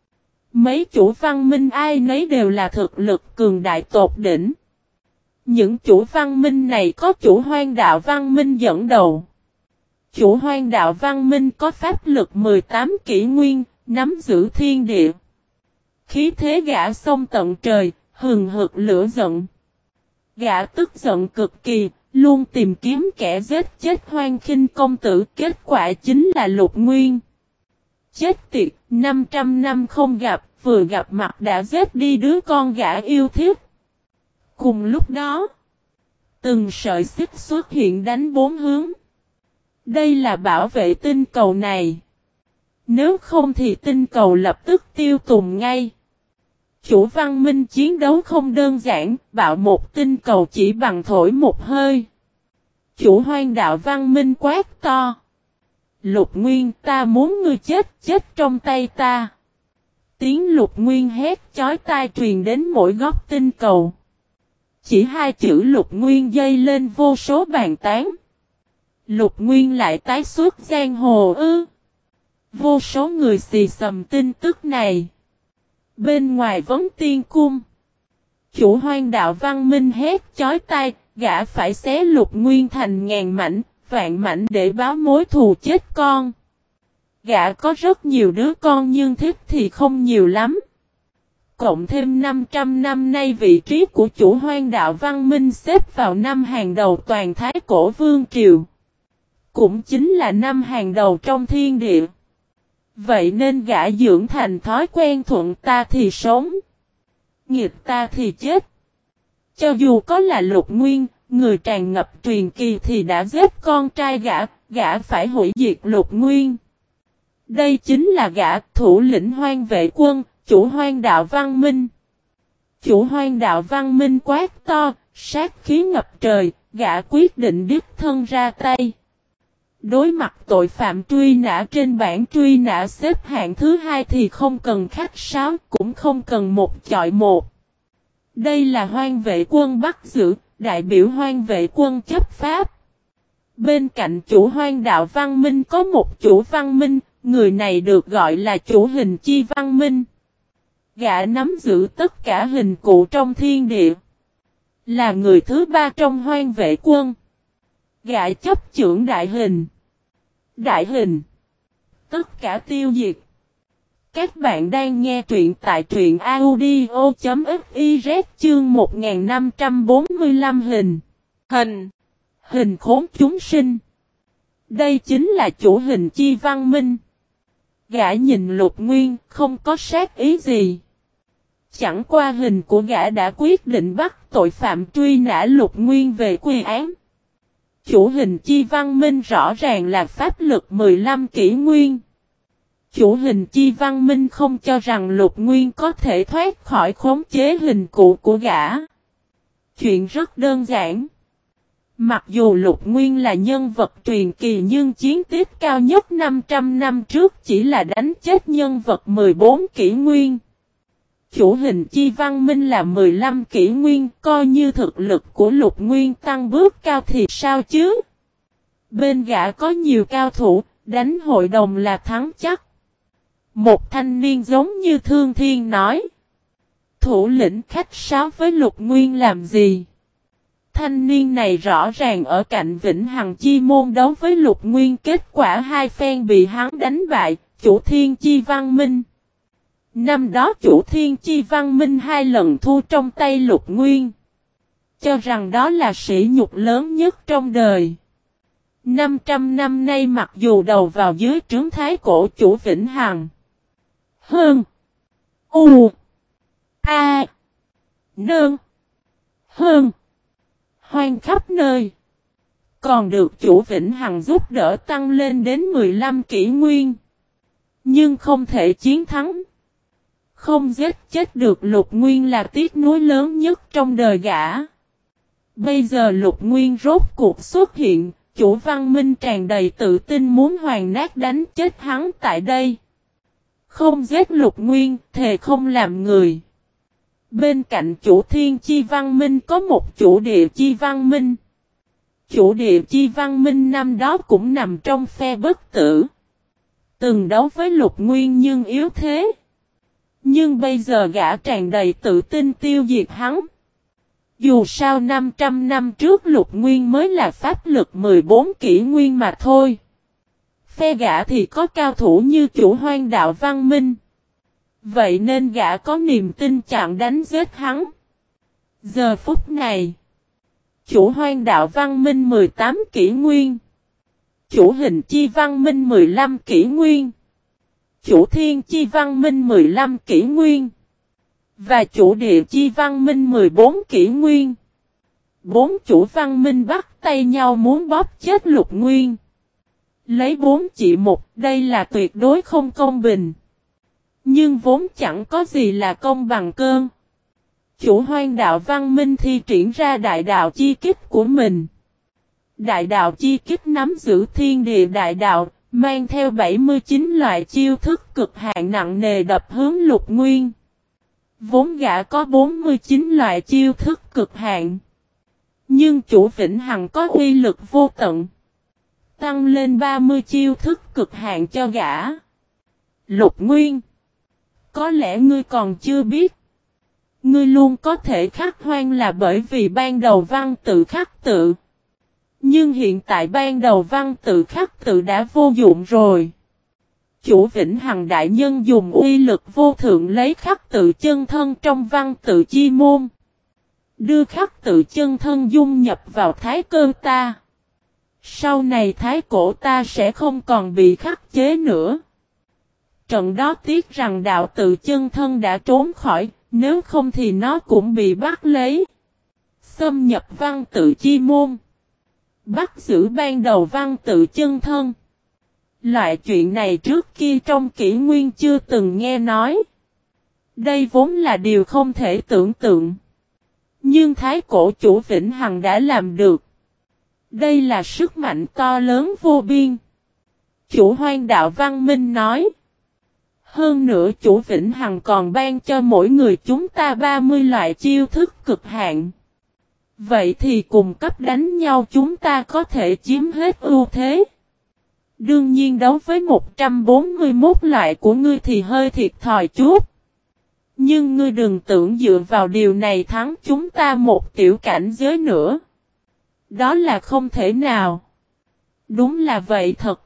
Mấy chủ văn minh ai nấy đều là thực lực cường đại tột đỉnh. Những chủ văn minh này có chủ Hoang đạo văn minh dẫn đầu. Chủ Hoang đạo văn minh có pháp lực 18 kỷ nguyên, nắm giữ thiên địa. Khí thế gã xông tận trời, hừng hực lửa giận. Gã tức giận cực kỳ, luôn tìm kiếm kẻ giết chết Hoang Khinh công tử, kết quả chính là Lục Nguyên. Chết tiệt, 500 năm không gặp, vừa gặp mặt đã giết đi đứa con gã yêu thích. Cùng lúc đó, từng sợi xích xuất hiện đánh bốn hướng. Đây là bảo vệ tinh cầu này. Nếu không thì tinh cầu lập tức tiêu tùng ngay. Chủ văn minh chiến đấu không đơn giản, bạo một tinh cầu chỉ bằng thổi một hơi. Chủ Hoang đạo văn minh quát to. Lục Nguyên, ta muốn ngươi chết trong tay ta. Tiếng Lục Nguyên hét chói tai truyền đến mỗi góc tinh cầu. Chỉ hai chữ Lục Nguyên dây lên vô số bàn tán. Lục Nguyên lại tái xuất giang hồ ư? Vô số người xì xầm tin tức này. Bên ngoài vấn tiên cung, chủ Hoang đạo văn minh hét chói tai, gã phải xé Lục Nguyên thành ngàn mảnh, vạn mảnh để báo mối thù chết con. Gã có rất nhiều đứa con nhưng thích thì không nhiều lắm. Cộng thêm 500 năm nay vị trí của chủ Hoang đạo văn minh xếp vào năm hàng đầu toàn Thái Cổ Vương Triều. Cũng chính là năm hàng đầu trong thiên địa. Vậy nên gã dưỡng thành thói quen thuận ta thì sống, nghịch ta thì chết. Cho dù có là Lục Nguyên, người tràn ngập truyền kỳ thì đã giết con trai gã phải hủy diệt Lục Nguyên. Đây chính là gã thủ lĩnh Hoang Vệ Quân, chủ Hoang Đạo Văn Minh. Chủ Hoang Đạo Văn Minh quát to, sát khí ngập trời, gã quyết định đích thân ra tay. Đối mặt tội phạm truy nã trên bảng truy nã xếp hạng thứ 2 thì không cần khách sáo, cũng không cần một chọi một. Đây là Hoang Vệ Quân bắt giữ, đại biểu Hoang Vệ Quân chấp pháp. Bên cạnh chủ Hoang Đạo Văn Minh có một chủ văn minh, người này được gọi là chủ hình chi văn minh. Gã nắm giữ tất cả hình cụ trong thiên địa. Là người thứ 3 trong Hoang Vệ Quân. Gã chấp chưởng đại hình. Đại hình. Tất cả tiêu diệt. Các bạn đang nghe truyện tại truyện audio.fiz chương 1545 hình. Hình khốn chúng sinh. Đây chính là chủ hình chi văn minh. Gã nhìn Lục Nguyên không có sát ý gì. Chẳng qua hình của gã đã quyết định bắt tội phạm truy nã Lục Nguyên về quy án. Chủ hình chi văn minh rõ ràng là pháp lực 15 kỷ nguyên. Chủ hình chi văn minh không cho rằng Lục Nguyên có thể thoát khỏi khống chế hình cụ của gã. Chuyện rất đơn giản. Mặc dù Lục Nguyên là nhân vật truyền kỳ nhưng chiến tích cao nhất 500 năm trước chỉ là đánh chết nhân vật 14 kỷ nguyên. Chủ hình chi văn minh là 15 kỷ nguyên, coi như thực lực của Lục Nguyên tăng bước cao thì sao chứ? Bên gã có nhiều cao thủ, đánh hội đồng là thắng chắc. Một thanh niên giống như Thương Thiên nói. Thủ lĩnh khách sáo với Lục Nguyên làm gì? Thanh niên này rõ ràng ở cạnh Vĩnh Hằng Chi môn đấu với Lục Nguyên, kết quả hai phen bị hắn đánh bại, chủ Thiên Chi Văn Minh. Năm đó chủ Thiên Chi Văn Minh 2 lần thua trong tay Lục Nguyên. Cho rằng đó là sỉ nhục lớn nhất trong đời. 500 năm nay mặc dù đầu vào dưới trướng thái cổ chủ Vĩnh Hằng. Hơn. U. A. Nơn. Hơn. Hoang khắp nơi. Còn được chủ Vĩnh Hằng giúp đỡ tăng lên đến 15 kỷ nguyên. Nhưng không thể chiến thắng. Không giết chết được Lục Nguyên là tiếc nuối lớn nhất trong đời gã. Bây giờ Lục Nguyên rốt cuộc xuất hiện, chủ văn minh tràn đầy tự tin muốn hoàn nát đánh chết hắn tại đây. Không giết Lục Nguyên, thề không làm người. Bên cạnh chủ Thiên Chi Văn Minh có một chủ Địa Chi Văn Minh. Chủ Địa Chi Văn Minh năm đó cũng nằm trong phe bất tử. Từng đấu với Lục Nguyên nhưng yếu thế. Nhưng bây giờ gã tràn đầy tự tin tiêu diệt hắn. Dù sao 500 năm trước Lục Nguyên mới là pháp lực 14 kỷ nguyên mà thôi. Phe gã thì có cao thủ như chủ Hoang Đạo Văn Minh. Vậy nên gã có niềm tin chặn đánh giết hắn. Giờ phút này, chủ Hoang Đạo Văn Minh 18 kỷ nguyên. Chủ Hình Chi Văn Minh 15 kỷ nguyên. Chủ Thiên Chi Văn Minh 15 kỷ nguyên. Và chủ Địa Chi Văn Minh 14 kỷ nguyên. 4 chủ văn minh bắt tay nhau muốn bóp chết Lục Nguyên. Lấy 4 trị 1, đây là tuyệt đối không công bình. Nhưng vốn chẳng có gì là công bằng cơn. Chủ Hoang Đạo Văn Minh thi triển ra đại đạo chi kích của mình. Đại đạo chi kích nắm giữ thiên địa đại đạo, mang theo 79 loại chiêu thức cực hạn nặng nề đập hướng Lục Nguyên. Vốn gã có 49 loại chiêu thức cực hạn. Nhưng chủ Vĩnh Hằng có uy lực vô tận. Tăng lên 30 chiêu thức cực hạn cho gã. Lục Nguyên. Có lẽ ngươi còn chưa biết. Ngươi luôn có thể khắc hoang là bởi vì ban đầu văn tự khắc tự. Nhưng hiện tại ban đầu văn tự khắc tự đã vô dụng rồi. Chủ Vĩnh Hằng đại nhân dùng uy lực vô thượng lấy khắc tự chân thân trong văn tự chi môn. Đưa khắc tự chân thân dung nhập vào thái cơ ta. Sau này thái cổ ta sẽ không còn bị khắc chế nữa. Trận đó tiếc rằng đạo tự chân thân đã trốn khỏi, nếu không thì nó cũng bị bắt lấy. Xâm nhập văn tự chi môn. Bắt giữ ban đầu văn tự chân thân. Loại chuyện này trước kia trong kỷ nguyên chưa từng nghe nói. Đây vốn là điều không thể tưởng tượng. Nhưng Thái Cổ Chủ Vĩnh Hằng đã làm được. Đây là sức mạnh to lớn vô biên. Chủ Hoang Đạo Văn Minh nói. Hơn nữa Chủ Vĩnh Hằng còn ban cho mỗi người chúng ta 30 loại chiêu thức cực hạn. Vậy thì cùng cấp đánh nhau chúng ta có thể chiếm hết ưu thế. Đương nhiên đấu với 141 loại của ngươi thì hơi thiệt thòi chút. Nhưng ngươi đừng tưởng dựa vào điều này thắng chúng ta một tiểu cảnh giới nữa. Đó là không thể nào. Đúng là vậy thật.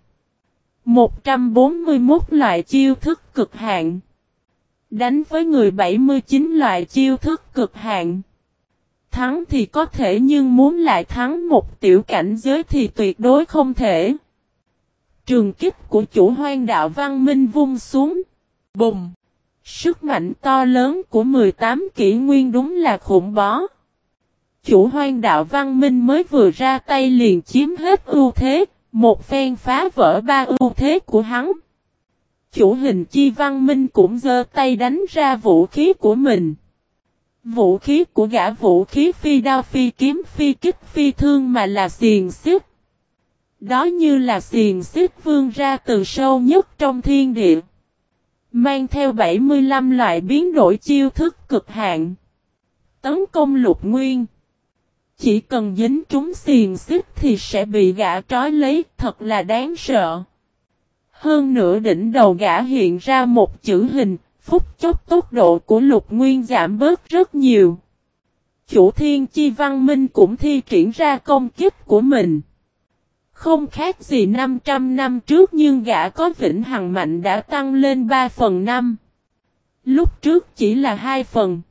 141 loại chiêu thức cực hạn. Đánh với người 79 loại chiêu thức cực hạn. Thắng thì có thể nhưng muốn lại thắng một tiểu cảnh giới thì tuyệt đối không thể. Trường kích của Chủ Hoang Đạo Văn Minh vung xuống. Bùng! Sức mạnh to lớn của 18 kỷ nguyên đúng là khủng bố. Chủ Hoang Đạo Văn Minh mới vừa ra tay liền chiếm hết ưu thế, một phen phá vỡ 3 ưu thế của hắn. Chủ Hình Chi Văn Minh cũng giơ tay đánh ra vũ khí của mình. Vũ khí của gã vũ khí phi đao phi kiếm phi kích phi thương mà là xiềng xích. Đó như là xiềng xích vươn ra từ sâu nhất trong thiên địa. Mang theo 75 loại biến đổi chiêu thức cực hạn. Tấn công Lục Nguyên. Chỉ cần dính trúng xiềng xích thì sẽ bị gã trói lấy, thật là đáng sợ. Hơn nữa đỉnh đầu gã hiện ra một chữ hình, phút chốc tốc độ của Lục Nguyên giảm bớt rất nhiều. Chủ Thiên Chi Văn Minh cũng thi triển ra công kích của mình. Không khác gì 500 năm trước nhưng gã có vĩnh hằng mạnh đã tăng lên 3/5. Lúc trước chỉ là 2 phần.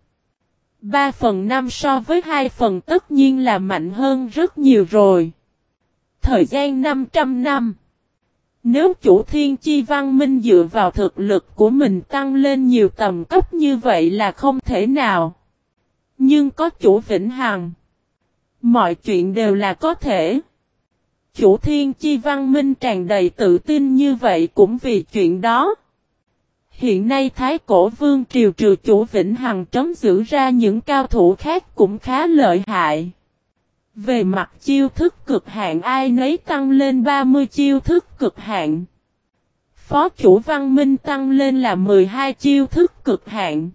3/5 so với 2 phần tất nhiên là mạnh hơn rất nhiều rồi. Thời gian 500 năm. Nếu Chủ Thiên Chi Văn Minh dựa vào thực lực của mình tăng lên nhiều tầm cấp như vậy là không thể nào. Nhưng có Chủ Vĩnh Hằng. Mọi chuyện đều là có thể. Chủ Thiên Chi Văn Minh tràn đầy tự tin như vậy cũng vì chuyện đó. Hiện nay Thái Cổ Vương Triều trừ Chủ Vĩnh Hằng trấn giữ ra những cao thủ khác cũng khá lợi hại. Về mặt chiêu thức cực hạn ai nấy tăng lên 30 chiêu thức cực hạn. Phó Chủ Văn Minh tăng lên là 12 chiêu thức cực hạn.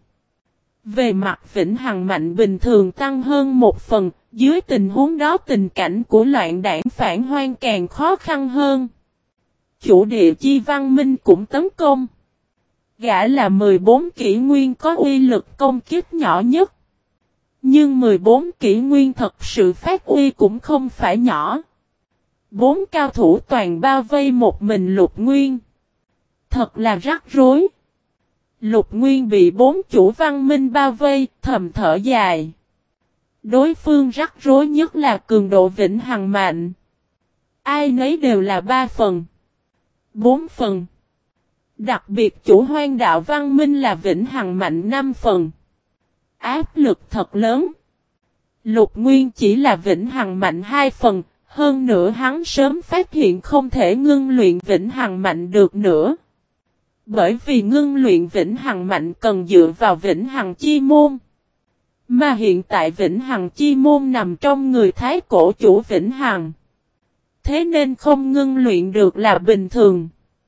Về mặt Vĩnh Hằng mạnh bình thường tăng hơn 1 phần, dưới tình huống đó tình cảnh của loạn đảng phản hoang càng khó khăn hơn. Chủ Địa Chi Văn Minh cũng tấn công. Gã là 14 kỷ nguyên có uy lực công kích nhỏ nhất. Nhưng 14 kỷ nguyên thật sự phát uy cũng không phải nhỏ. 4 cao thủ toàn bao vây một mình Lục Nguyên. Thật là rắc rối. Lục Nguyên bị 4 chủ văn minh bao vây, thầm thở dài. Đối phương rắc rối nhất là cường độ vĩnh hằng mạnh. Ai nấy đều là 3 phần. 4 phần. Đặc biệt Chủ Hoang Đạo Văn Minh là vĩnh hằng mạnh 5 phần. Áp lực thật lớn. Lục Nguyên chỉ là vĩnh hằng mạnh 2 phần, hơn nữa hắn sớm phát hiện không thể ngưng luyện vĩnh hằng mạnh được nữa. Bởi vì ngưng luyện vĩnh hằng mạnh cần dựa vào vĩnh hằng chi môn. Mà hiện tại vĩnh hằng chi môn nằm trong người Thái Cổ Chủ Vĩnh Hằng. Thế nên không ngưng luyện được là bình thường.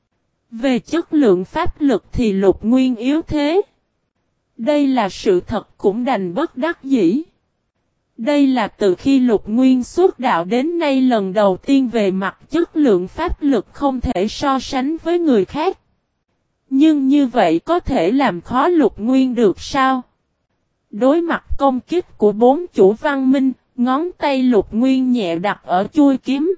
Về chất lượng pháp lực thì Lục Nguyên yếu thế. Đây là sự thật cũng đành bất đắc dĩ. Đây là từ khi Lục Nguyên xuất đạo đến nay lần đầu tiên về mặt chất lượng pháp lực không thể so sánh với người khác. Nhưng như vậy có thể làm khó Lục Nguyên được sao? Đối mặt công kích của 4 chủ văn minh, ngón tay Lục Nguyên nhẹ đặt ở chuôi kiếm.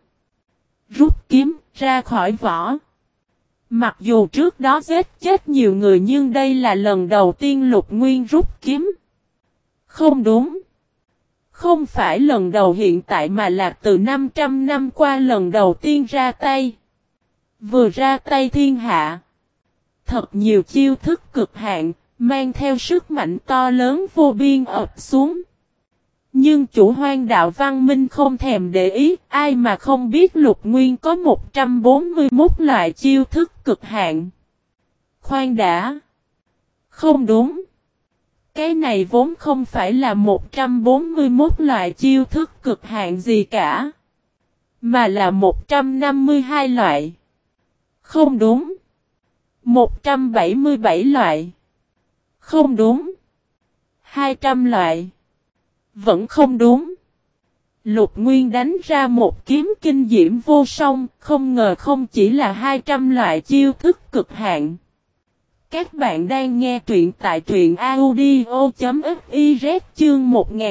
Rút kiếm ra khỏi vỏ. Mặc dù trước đó giết chết nhiều người nhưng đây là lần đầu tiên Lục Nguyên rút kiếm. Không đúng. Không phải lần đầu hiện tại mà là từ 500 năm qua lần đầu tiên ra tay. Vừa ra tay thiên hạ. Thật nhiều chiêu thức cực hạn, mang theo sức mạnh to lớn vô biên ập xuống. Nhưng chủ Hoang Đạo Văn Minh không thèm để ý, ai mà không biết Lục Nguyên có 141 loại chiêu thức cực hạn. Khoan đã. Không đúng. Cái này vốn không phải là 141 loại chiêu thức cực hạn gì cả. Mà là 152 loại. Không đúng. 177 loại. Không đúng. 200 loại. Vẫn không đúng. Lục Nguyên đánh ra một kiếm kinh diễm vô song, không ngờ không chỉ là 200 loại chiêu thức cực hạn. Các bạn đang nghe truyện tại truyện audio.fiz chương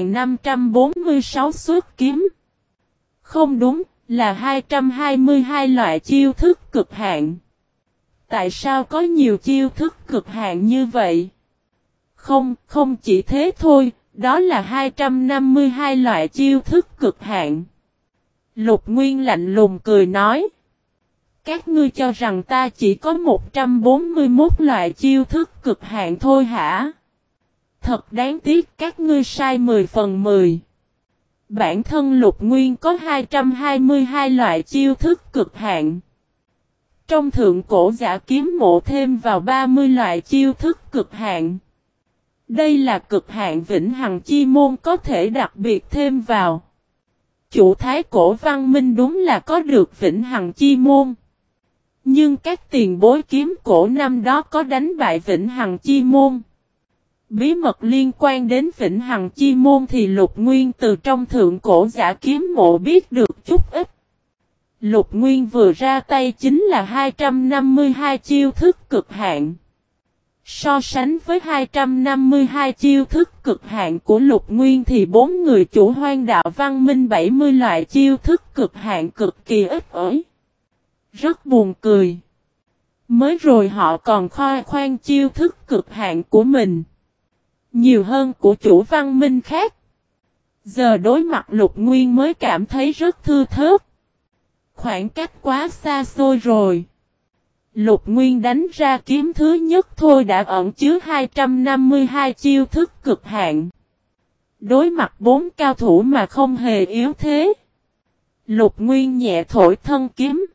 1546 xuất kiếm. Không đúng, là 222 loại chiêu thức cực hạn. Tại sao có nhiều chiêu thức cực hạn như vậy? Không chỉ thế thôi, đó là 252 loại chiêu thức cực hạn. Lục Nguyên lạnh lùng cười nói. Các ngươi cho rằng ta chỉ có 141 loại chiêu thức cực hạn thôi hả? Thật đáng tiếc các ngươi sai 10 phần 10. Bản thân Lục Nguyên có 222 loại chiêu thức cực hạn. Trong thượng cổ giả kiếm mộ thêm vào 30 loại chiêu thức cực hạn. Đây là cực hạn vĩnh hằng chi môn có thể đặc biệt thêm vào. Chủ thái cổ văn minh đúng là có được vĩnh hằng chi môn. Nhưng các tiền bối kiếm cổ năm đó có đánh bại vĩnh hằng chi môn. Bí mật liên quan đến vĩnh hằng chi môn thì Lục Nguyên từ trong thượng cổ giả kiếm mộ biết được chút ít. Lục Nguyên vừa ra tay chính là 252 chiêu thức cực hạn. So sánh với 252 chiêu thức cực hạn của Lục Nguyên thì 4 người chủ Hoang Đạo Văn Minh 70 loại chiêu thức cực hạn cực kỳ ít ỏi. Rất buồn cười. Mới rồi họ còn khoe khoang chiêu thức cực hạn của mình. Nhiều hơn của chủ văn minh khác. Giờ đối mặt Lục Nguyên mới cảm thấy rất thưa thớt. Khoảng cách quá xa xôi rồi. Lục Nguyên đánh ra kiếm thứ nhất thôi đã ẩn chứa 252 chiêu thức cực hạn. Đối mặt 4 cao thủ mà không hề yếu thế. Lục Nguyên nhẹ thổi thân kiếm.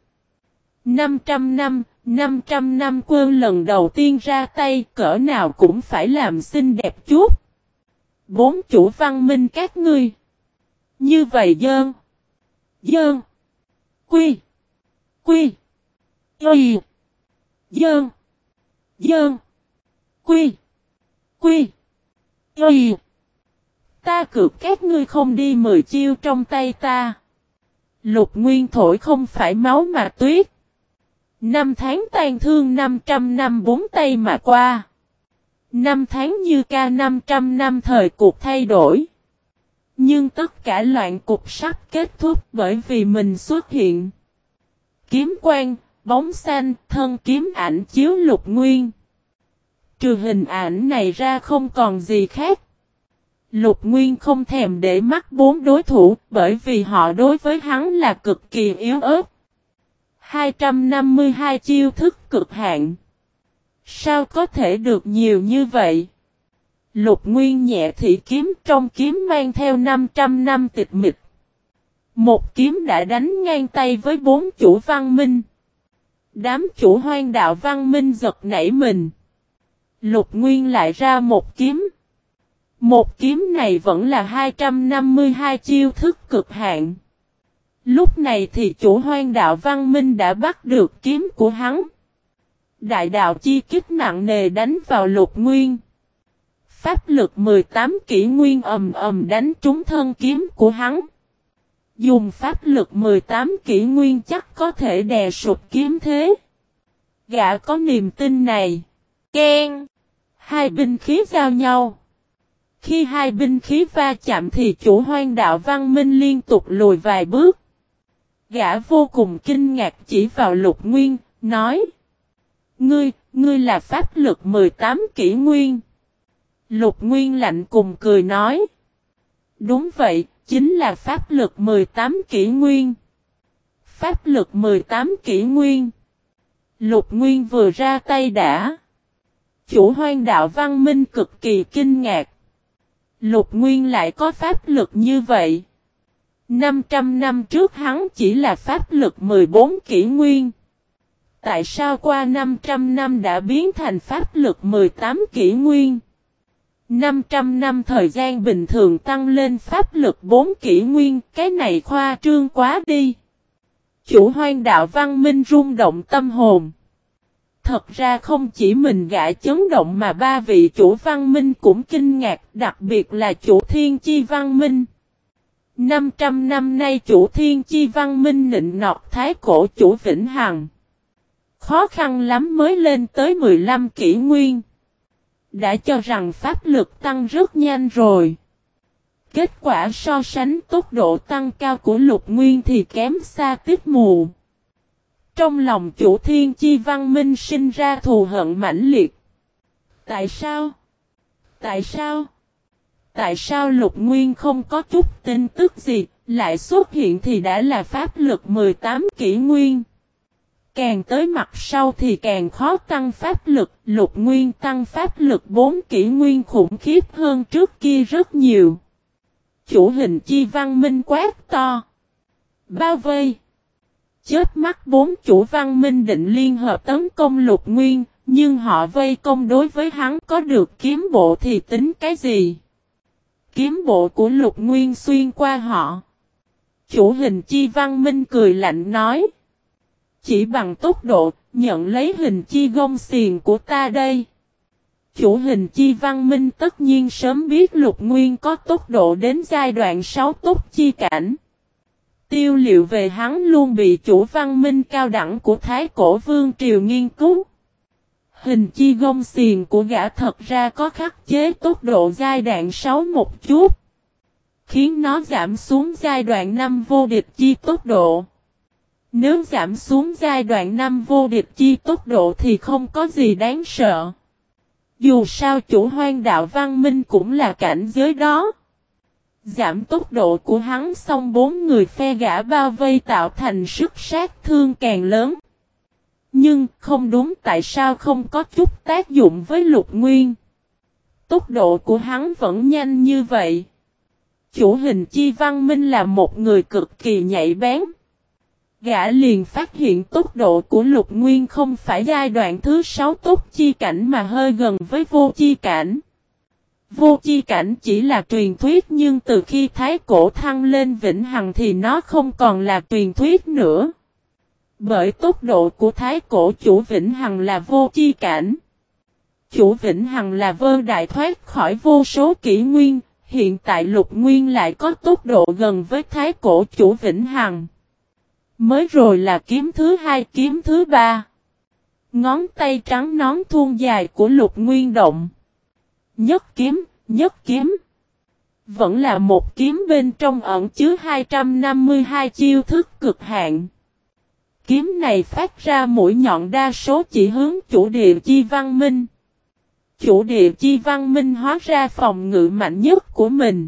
500 năm quân lần đầu tiên ra tay cỡ nào cũng phải làm xinh đẹp chút. 4 chủ văn minh các ngươi. Như vậy dơn. Quy. Quy. Ta cược các ngươi không đi 10 chiêu trong tay ta. Lục Nguyên thổi không phải máu mà tuyết. 5 tháng tàn thương 500 năm bốn tay mà qua. 5 tháng như ca 500 năm thời cuộc thay đổi. Nhưng tất cả loạn cục sắp kết thúc bởi vì mình xuất hiện. Kiếm quang, bóng xanh, thân kiếm ảnh chiếu Lục Nguyên. Trừ hình ảnh này ra không còn gì khác. Lục Nguyên không thèm để mắt 4 đối thủ bởi vì họ đối với hắn là cực kỳ yếu ớt. 252 chiêu thức cực hạn. Sao có thể được nhiều như vậy? Lục Nguyên nhẹ thị kiếm trong kiếm mang theo 500 năm tịch mịch. Một kiếm đã đánh ngang tay với 4 chủ văn minh. Đám chủ Hoang Đạo Văn Minh giật nảy mình. Lục Nguyên lại ra một kiếm. Một kiếm này vẫn là 252 chiêu thức cực hạn. Lúc này thì chủ Hoang Đạo Văn Minh đã bắt được kiếm của hắn. Đại đạo chi kích nặng nề đánh vào Lục Nguyên. Pháp lực 18 kỷ nguyên ầm ầm đánh trúng thân kiếm của hắn. Dùng pháp lực 18 kỷ nguyên chắc có thể đè sụp kiếm thế. Gã có niềm tin này. Keng. Hai binh khí giao nhau. Khi hai binh khí va chạm thì chủ Hoang Đạo Văn Minh liên tục lùi vài bước. Gã vô cùng kinh ngạc chỉ vào Lục Nguyên, nói. Ngươi là pháp lực 18 kỷ nguyên. Lục Nguyên lạnh cùng cười nói. Đúng vậy, chính là pháp lực 18 kỷ nguyên. Pháp lực 18 kỷ nguyên. Lục Nguyên vừa ra tay đã. Chủ Hoang Đạo Văn Minh cực kỳ kinh ngạc. Lục Nguyên lại có pháp lực như vậy. 500 năm trước hắn chỉ là pháp lực 14 kỷ nguyên. Tại sao qua 500 năm đã biến thành pháp lực 18 kỷ nguyên? 500 năm thời gian bình thường tăng lên pháp lực 4 kỷ nguyên, cái này khoa trương quá đi. Chủ Hoang Đạo Văn Minh rung động tâm hồn. Thật ra không chỉ mình gã chấn động mà ba vị chủ văn minh cũng kinh ngạc, đặc biệt là chủ Thiên Chi Văn Minh. 500 năm nay chủ Thiên Chi Văn Minh nịnh nọt thái cổ chủ Vĩnh Hằng. Khó khăn lắm mới lên tới 15 kỷ nguyên. Đã cho rằng pháp lực tăng rất nhanh rồi. Kết quả so sánh tốc độ tăng cao của Lục Nguyên thì kém xa tít mù. Trong lòng chủ Thiên Chi Văn Minh sinh ra thù hận mãnh liệt. Tại sao? Tại sao? Tại sao Lục Nguyên không có chút tin tức gì, lại xuất hiện thì đã là pháp lực 18 kỷ nguyên? Càng tới mặt sau thì càng khó tăng pháp lực, Lục Nguyên tăng pháp lực 4 kỷ nguyên khủng khiếp hơn trước kia rất nhiều. Chủ Hình Chi Văn Minh quát to. Bao vây. Chớp mắt 4 chủ văn minh định liên hợp tấn công Lục Nguyên, nhưng họ vây công đối với hắn có được kiếm bộ thì tính cái gì? Kiếm bộ của Lục Nguyên xuyên qua họ. Chủ Hình Chi Văn Minh cười lạnh nói. Chỉ bằng tốc độ, nhận lấy hình chi gông xiềng của ta đây. Chủ Hình Chi Văn Minh tất nhiên sớm biết Lục Nguyên có tốc độ đến giai đoạn 6 tốc chi cảnh. Tiêu liệu về hắn luôn bị chủ văn minh cao đẳng của Thái Cổ Vương Triều nghiên cứu. Hình chi gông xiềng của gã thật ra có khắc chế tốc độ giai đoạn 6 một chút. Khiến nó giảm xuống giai đoạn 5 vô địch chi tốc độ. Nếu giảm xuống giai đoạn 5 vô địch chi tốc độ thì không có gì đáng sợ. Dù sao chủ Hoang Đạo Văn Minh cũng là cảnh giới đó. Giảm tốc độ của hắn xong 4 người phe gã bao vây tạo thành sức sát thương càng lớn. Nhưng không đúng, tại sao không có chút tác dụng với Lục Nguyên? Tốc độ của hắn vẫn nhanh như vậy. Chủ Hình Chi Văn Minh là một người cực kỳ nhạy bén. Gã liền phát hiện tốc độ của Lục Nguyên không phải giai đoạn thứ 6 tốc chi cảnh mà hơi gần với vô chi cảnh. Vô chi cảnh chỉ là truyền thuyết, nhưng từ khi Thái Cổ thăng lên Vĩnh Hằng thì nó không còn là truyền thuyết nữa. Bởi tốc độ của Thái Cổ chủ Vĩnh Hằng là vô chi cảnh. Chủ Vĩnh Hằng là vơ đại thoát khỏi vô số kỷ nguyên, hiện tại Lục Nguyên lại có tốc độ gần với Thái Cổ chủ Vĩnh Hằng. Mới rồi là kiếm thứ 2, kiếm thứ 3. Ngón tay trắng nón thuôn dài của Lục Nguyên động. Nhất kiếm. Vẫn là một kiếm bên trong ẩn chứa 252 chiêu thức cực hạn. Kiếm này phát ra mũi nhọn đa số chỉ hướng chủ Địa Chi Văn Minh. Chủ Địa Chi Văn Minh hóa ra phòng ngự mạnh nhất của mình.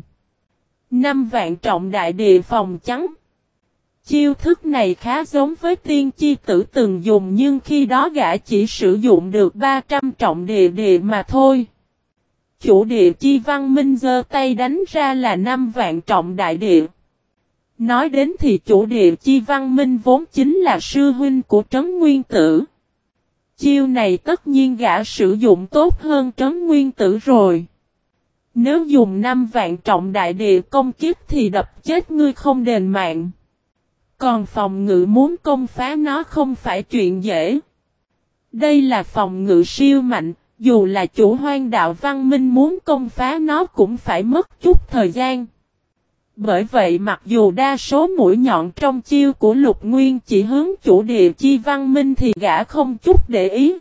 5 vạn trọng đại địa phòng trắng. Chiêu thức này khá giống với tiên chi tử từng dùng, nhưng khi đó gã chỉ sử dụng được 300 trọng địa mà thôi. Chủ Địa Chi Văn Minh giơ tay đánh ra là 5 vạn trọng đại địa. Nói đến thì chủ Địa Chi Văn Minh vốn chính là sư huynh của Trấn Nguyên Tử. Chiêu này tất nhiên gã sử dụng tốt hơn Trấn Nguyên Tử rồi. Nếu dùng 5 vạn trọng đại địa công kiếp thì đập chết ngươi không đền mạng. Còn phòng ngự muốn công phá nó không phải chuyện dễ. Đây là phòng ngự siêu mạnh, dù là chủ Hoang Đạo Văn Minh muốn công phá nó cũng phải mất chút thời gian. Bởi vậy mặc dù đa số mũi nhọn trong chiêu của Lục Nguyên chỉ hướng chủ Địa Chi Văn Minh thì gã không chút để ý.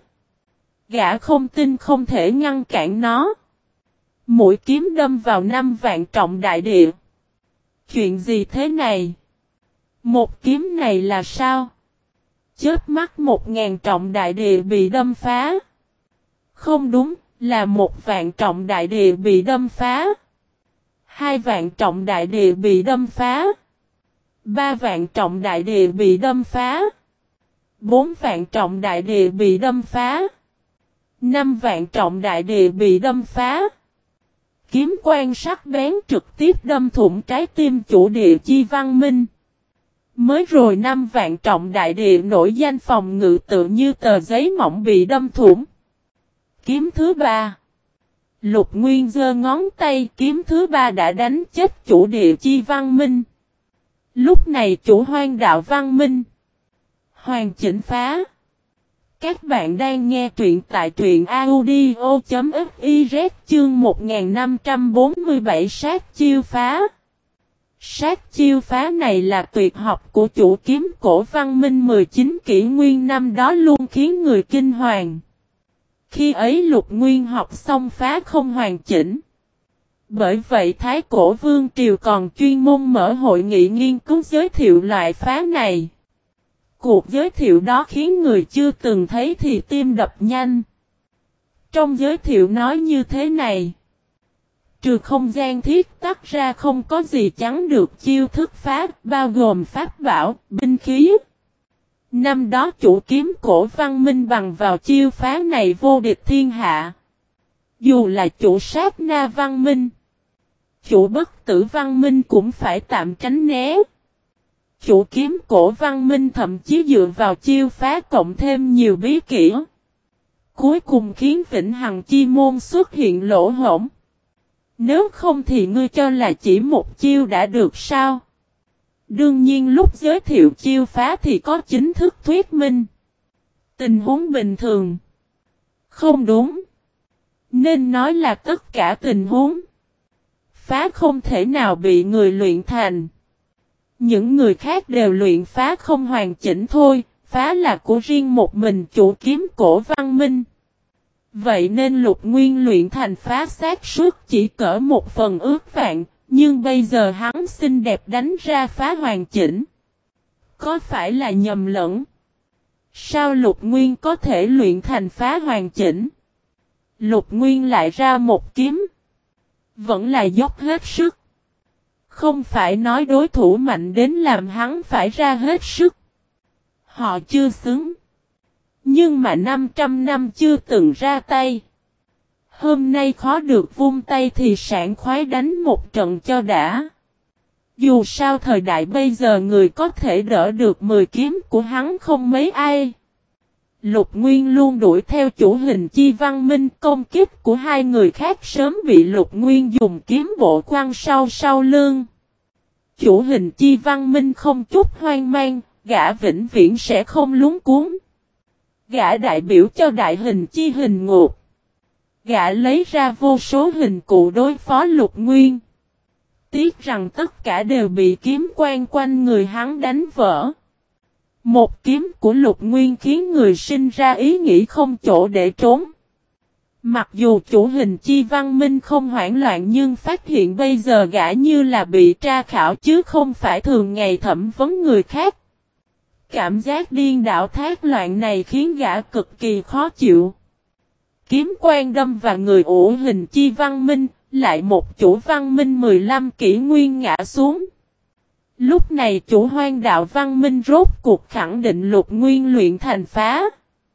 Gã không tin không thể ngăn cản nó. Mũi kiếm đâm vào 5 vạn trọng đại địa. Chuyện gì thế này? Một kiếm này là sao? Chớp mắt 1000 trọng đại địa bị đâm phá. Không đúng, là 1 vạn trọng đại địa bị đâm phá. 2 vạn trọng đại địa bị đâm phá. 3 vạn trọng đại địa bị đâm phá. 4 vạn trọng đại địa bị đâm phá. 5 vạn trọng đại địa bị đâm phá. kiếm quan sắc bén trực tiếp đâm thủng trái tim chủ địa Chi Văn Minh. Mới rồi 5 vạn trọng đại địa nổi danh phòng ngự tự như tờ giấy mỏng bị đâm thủng. Kiếm thứ 3. Lục Nguyên giơ ngón tay, kiếm thứ 3 đã đánh chết chủ địa Chi Văn Minh. Lúc này chủ Hoang Đạo Văn Minh hoàn chỉnh phá. Các bạn đang nghe truyện tại truyện audio.fiz chương 1547 sát chiêu phá. Sát chiêu phá này là tuyệt học của chủ kiếm cổ Văn Minh 19 kỷ nguyên năm đó luôn khiến người kinh hoàng. Khi ấy Lục Nguyên học xong phá không hoàn chỉnh. Bởi vậy Thái Cổ Vương Triều còn chuyên môn mở hội nghị nghiên cứu giới thiệu loại phá này. Cuộc giới thiệu đó khiến người chưa từng thấy thì tim đập nhanh. Trong giới thiệu nói như thế này. Trừ không gian thiết tắc ra không có gì chắn được chiêu thức phá, bao gồm pháp bảo, binh khí. Năm đó chủ kiếm cổ Văn Minh bằng vào chiêu phá này vô địch thiên hạ. Dù là chủ sát na Văn Minh, chủ bất tử Văn Minh cũng phải tạm tránh né. Chủ kiếm cổ Văn Minh thậm chí dựa vào chiêu phá cộng thêm nhiều bí kỹ. Cuối cùng khiến Vĩnh Hằng Chi Môn xuất hiện lỗ hổng. Nếu không thì ngươi cho là chỉ một chiêu đã được sao? Đương nhiên lúc giới thiệu chiêu phá thì có chính thức thuyết minh. Tình huống bình thường. Không đúng. Nên nói là tất cả tình huống. Phá không thể nào bị người luyện thành. Những người khác đều luyện phá không hoàn chỉnh thôi. Phá là của riêng một mình chủ kiếm cổ Văn Minh. Vậy nên Lục Nguyên luyện thành phá xác suất chỉ cỡ 1/1 ước vạn. Nhưng bây giờ hắn xinh đẹp đánh ra phá hoàn chỉnh. Có phải là nhầm lẫn? Sao Lục Nguyên có thể luyện thành phá hoàn chỉnh? Lục Nguyên lại ra một kiếm. Vẫn là dốc hết sức. Không phải nói đối thủ mạnh đến làm hắn phải ra hết sức. Họ chưa xứng. Nhưng mà 500 năm chưa từng ra tay. Hôm nay khó được vung tay thì sảng khoái đánh một trận cho đã. Dù sao thời đại bây giờ người có thể đỡ được 10 kiếm của hắn không mấy ai. Lục Nguyên luôn đuổi theo chủ hình Chi Văn Minh, công kích của hai người khác sớm bị Lục Nguyên dùng kiếm bộ quăng sau lưng. Chủ hình Chi Văn Minh không chút hoang mang, gã vĩnh viễn sẽ không luống cuống. Gã đại biểu cho đại hình Chi hình ngục. Gã lấy ra vô số hình cụ đối phó Lục Nguyên. Tiếc rằng tất cả đều bị kiếm quan quanh người hắn đánh vỡ. Một kiếm của Lục Nguyên khiến người sinh ra ý nghĩ không chỗ để trốn. Mặc dù chủ hình Chi Văn Minh không hoảng loạn nhưng phát hiện bây giờ gã như là bị tra khảo chứ không phải thường ngày thẩm vấn người khác. Cảm giác điên đảo thác loạn này khiến gã cực kỳ khó chịu. Kiếm quan đâm vào người ủ hình Chi Văn Minh, lại một chủ Văn Minh 15 kỷ nguyên ngã xuống. Lúc này chủ Hoang Đạo Văn Minh rốt cuộc khẳng định Lục Nguyên luyện thành phá.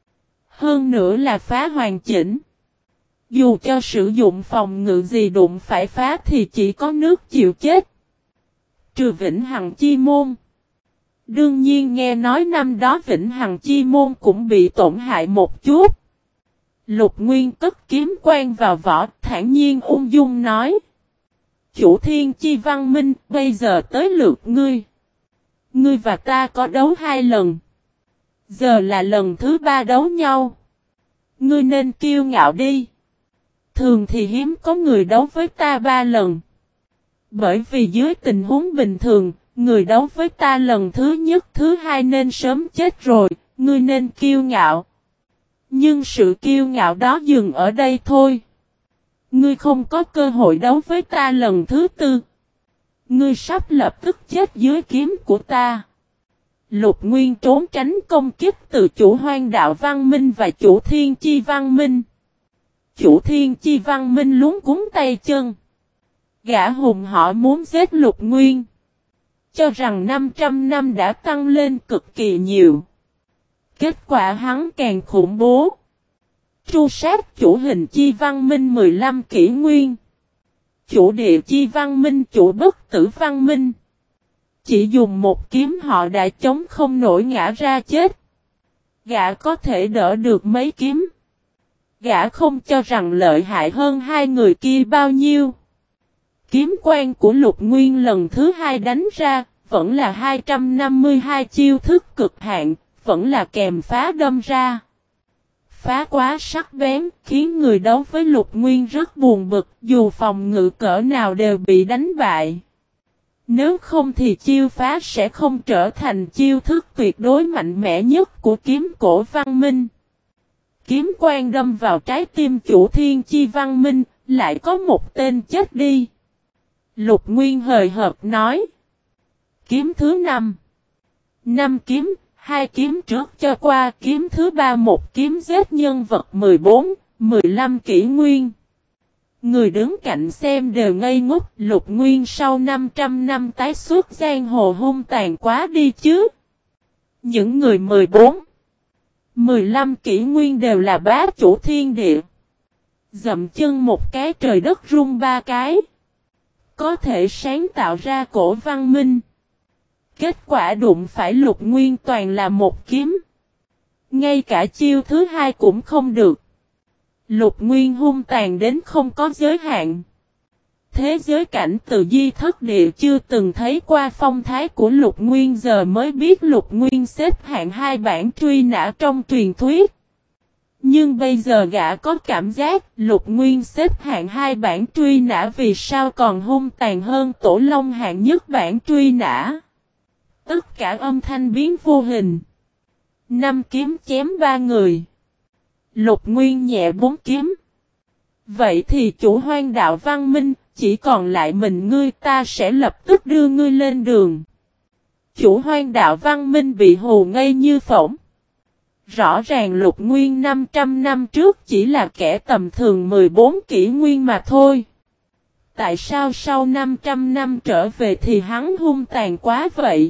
Hơn nữa là phá hoàn chỉnh. Dù cho sử dụng phòng ngự gì đụng phải phá thì chỉ có nước chịu chết. Trừ Vĩnh Hằng Chi Môn. Đương nhiên nghe nói năm đó Vĩnh Hằng Chi Môn cũng bị tổn hại một chút. Lục Nguyên cất kiếm quan vào vỏ, thản nhiên ung dung nói. Chủ Thiên Chi Văn Minh, bây giờ tới lượt ngươi. Ngươi và ta có đấu 2 lần. Giờ là lần thứ 3 đấu nhau. Ngươi nên kiêu ngạo đi. Thường thì hiếm có người đấu với ta 3 lần. Bởi vì dưới tình huống bình thường, người đấu với ta lần thứ nhất thứ 2 nên sớm chết rồi, ngươi nên kiêu ngạo. Nhưng sự kiêu ngạo đó dừng ở đây thôi. Ngươi không có cơ hội đấu với ta lần thứ 4. Ngươi sắp lập tức chết dưới kiếm của ta. Lục Nguyên trốn tránh công kích từ chủ Hoang Đạo Văn Minh và chủ Thiên Chi Văn Minh. Chủ Thiên Chi Văn Minh luống cuống tay chân. Gã hùng họ muốn giết Lục Nguyên. Cho rằng 500 năm đã tăng lên cực kỳ nhiều. Kết quả hắn càng khủng bố. Tru sát chủ hình Chi Văn Minh 15 kỷ nguyên. Chủ địa chi văn minh, chủ bất tử văn minh. Chỉ dùng một kiếm họ đã chống không nổi ngã ra chết. Gã có thể đỡ được mấy kiếm. Gã không cho rằng lợi hại hơn hai người kia bao nhiêu. Kiếm quang của Lục Nguyên lần thứ hai đánh ra, vẫn là 252 chiêu thức cực hạn, vẫn là kèm phá đâm ra. Phá quá sắc bén, khiến người đấu với Lục Nguyên rất buồn bực, dù phòng ngự cỡ nào đều bị đánh bại. Nếu không thì chiêu phá sẽ không trở thành chiêu thức tuyệt đối mạnh mẽ nhất của kiếm cổ văn minh. Kiếm quang đâm vào trái tim chủ thiên chi văn minh, lại có một tên chết đi. Lục Nguyên hời hợt nói. Kiếm thứ 5. 5 kiếm, 2 kiếm trước cho qua, kiếm thứ 3 một kiếm giết nhân vật 14, 15 kỷ nguyên. Người đứng cạnh xem đều ngây ngốc, Lục Nguyên sau 500 năm tái xuất giang hồ hung tàn quá đi chứ. Những người 14, 15 kỷ nguyên đều là bá chủ thiên địa. Dậm chân một cái trời đất rung ba cái. Có thể sáng tạo ra cổ văn minh. Kết quả đụng phải Lục Nguyên toàn là một kiếm. Ngay cả chiêu thứ 2 cũng không được. Lục Nguyên hung tàn đến không có giới hạn. Thế giới cảnh từ di thất địa chưa từng thấy qua phong thái của Lục Nguyên, giờ mới biết Lục Nguyên xếp hạng 2 bản truy nã trong truyền thuyết. Nhưng bây giờ gã có cảm giác Lục Nguyên xếp hạng 2 bản truy nã vì sao còn hung tàn hơn Tổ Long hạng nhất bản truy nã. Tất cả âm thanh biến vô hình. 5 kiếm chém 3 người. Lục Nguyên nhẹ 4 kiếm. Vậy thì chủ Hoang Đạo Văn Minh, chỉ còn lại mình ngươi, ta sẽ lập tức đưa ngươi lên đường. Chủ Hoang Đạo Văn Minh bị hù ngây như phỗng. Rõ ràng Lục Nguyên 500 năm trước chỉ là kẻ tầm thường 14 kỷ nguyên mà thôi. Tại sao sau 500 năm trở về thì hắn hung tàn quá vậy?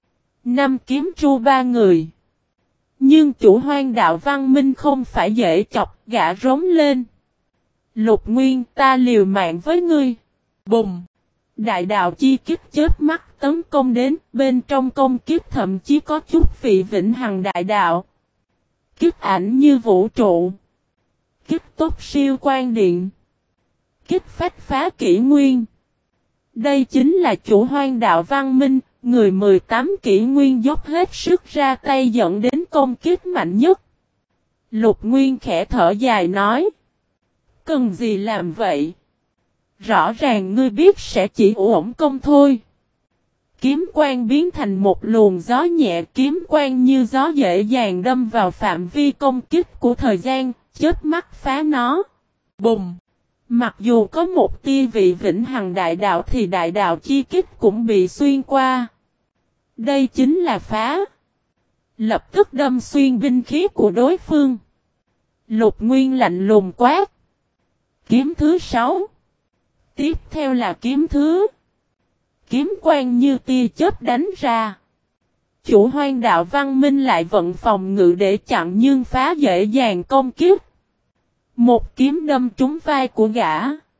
5 kiếm tru 3 người. Nhưng chủ Hoang Đạo Văn Minh không phải dễ chọc, gã rống lên. Lục Nguyên, ta liều mạng với ngươi. Bùng! Đại đạo chi kích chớp mắt tấn công đến, bên trong công kiếp thậm chí có chút vị vĩnh hằng đại đạo. Kiếp ảnh như vũ trụ. Kiếp tốt siêu quan điện. Kiếp phách phá kỷ nguyên. Đây chính là chủ Hoang Đạo Văn Minh, người 18 kỷ nguyên dốc hết sức ra tay dẫn đến công kích mạnh nhất. Lục Nguyên khẽ thở dài nói. Cần gì làm vậy? Rõ ràng ngươi biết sẽ chỉ uổng công thôi. Kiếm quang biến thành một luồng gió nhẹ, kiếm quang như gió dễ dàng đâm vào phạm vi công kích của thời gian, chớp mắt phá nó. Bùng! Mặc dù có một tia vị vĩnh hằng đại đạo thì đại đạo chi kích cũng bị xuyên qua. Đây chính là phá. Lập tức đâm xuyên binh khí của đối phương. Lục Nguyên lạnh lùng quát. Kiếm thứ 6. Tiếp theo là kiếm thứ. Kiếm quang như tia chớp đánh ra. Chủ Hoang Đạo Văn Minh lại vận phòng ngự để chặn nhưng phá dễ dàng công kiếp. Một kiếm đâm trúng vai của gã.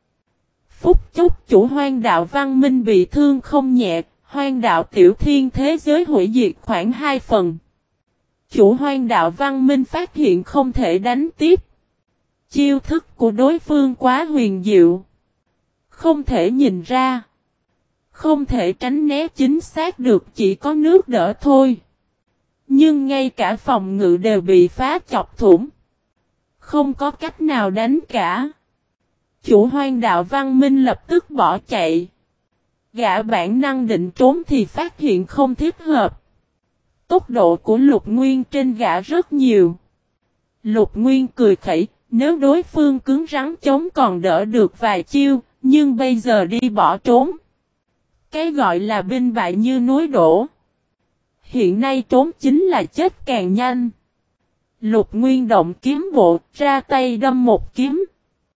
Phút chốc chủ Hoang Đạo Văn Minh bị thương không nhẹ, Hoang Đạo Tiểu Thiên thế giới hủy diệt khoảng 2 phần. Chủ Hoang Đạo Văn Minh phát hiện không thể đánh tiếp. Chiêu thức của đối phương quá huyền diệu. Không thể nhìn ra. Không thể tránh né chính xác được, chỉ có nước đỡ thôi. Nhưng ngay cả phòng ngự đều bị phá chọc thủng. Không có cách nào đánh cả. Chủ Hoang Đạo Văn Minh lập tức bỏ chạy. Gã bản năng định trốn thì phát hiện không thích hợp. Tốc độ của Lục Nguyên trên gã rất nhiều. Lục Nguyên cười khẩy, nếu đối phương cứng rắn chống còn đỡ được vài chiêu, nhưng bây giờ đi bỏ trốn. Cái gọi là binh bại như núi đổ. Hiện nay trốn chính là chết càng nhanh. Lục Nguyên động kiếm bộ, ra tay đâm một kiếm.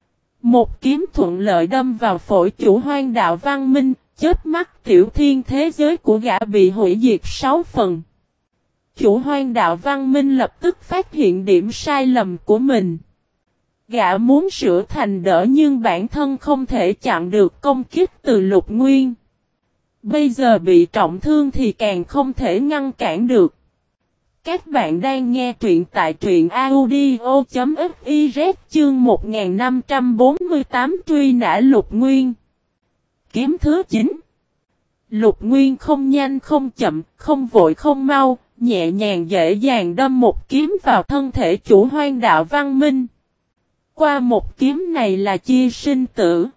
Một kiếm thuận lợi đâm vào phổi chủ Hoang Đạo Văn Minh, chớp mắt Tiểu Thiên thế giới của gã bị hủy diệt 6 phần. Chủ Hoang Đạo Văn Minh lập tức phát hiện điểm sai lầm của mình. Gã muốn sửa thành đỡ nhưng bản thân không thể chặn được công kích từ Lục Nguyên. Bây giờ bị trọng thương thì càng không thể ngăn cản được. Các bạn đang nghe truyện tại truyện audio.fiz chương 1548 truy nã Lục Nguyên. Kiếm thứ 9. Lục Nguyên không nhanh không chậm, không vội không mau, nhẹ nhàng dễ dàng đâm một kiếm vào thân thể chủ Hoang Đạo Văn Minh. Qua một kiếm này là chia sinh tử.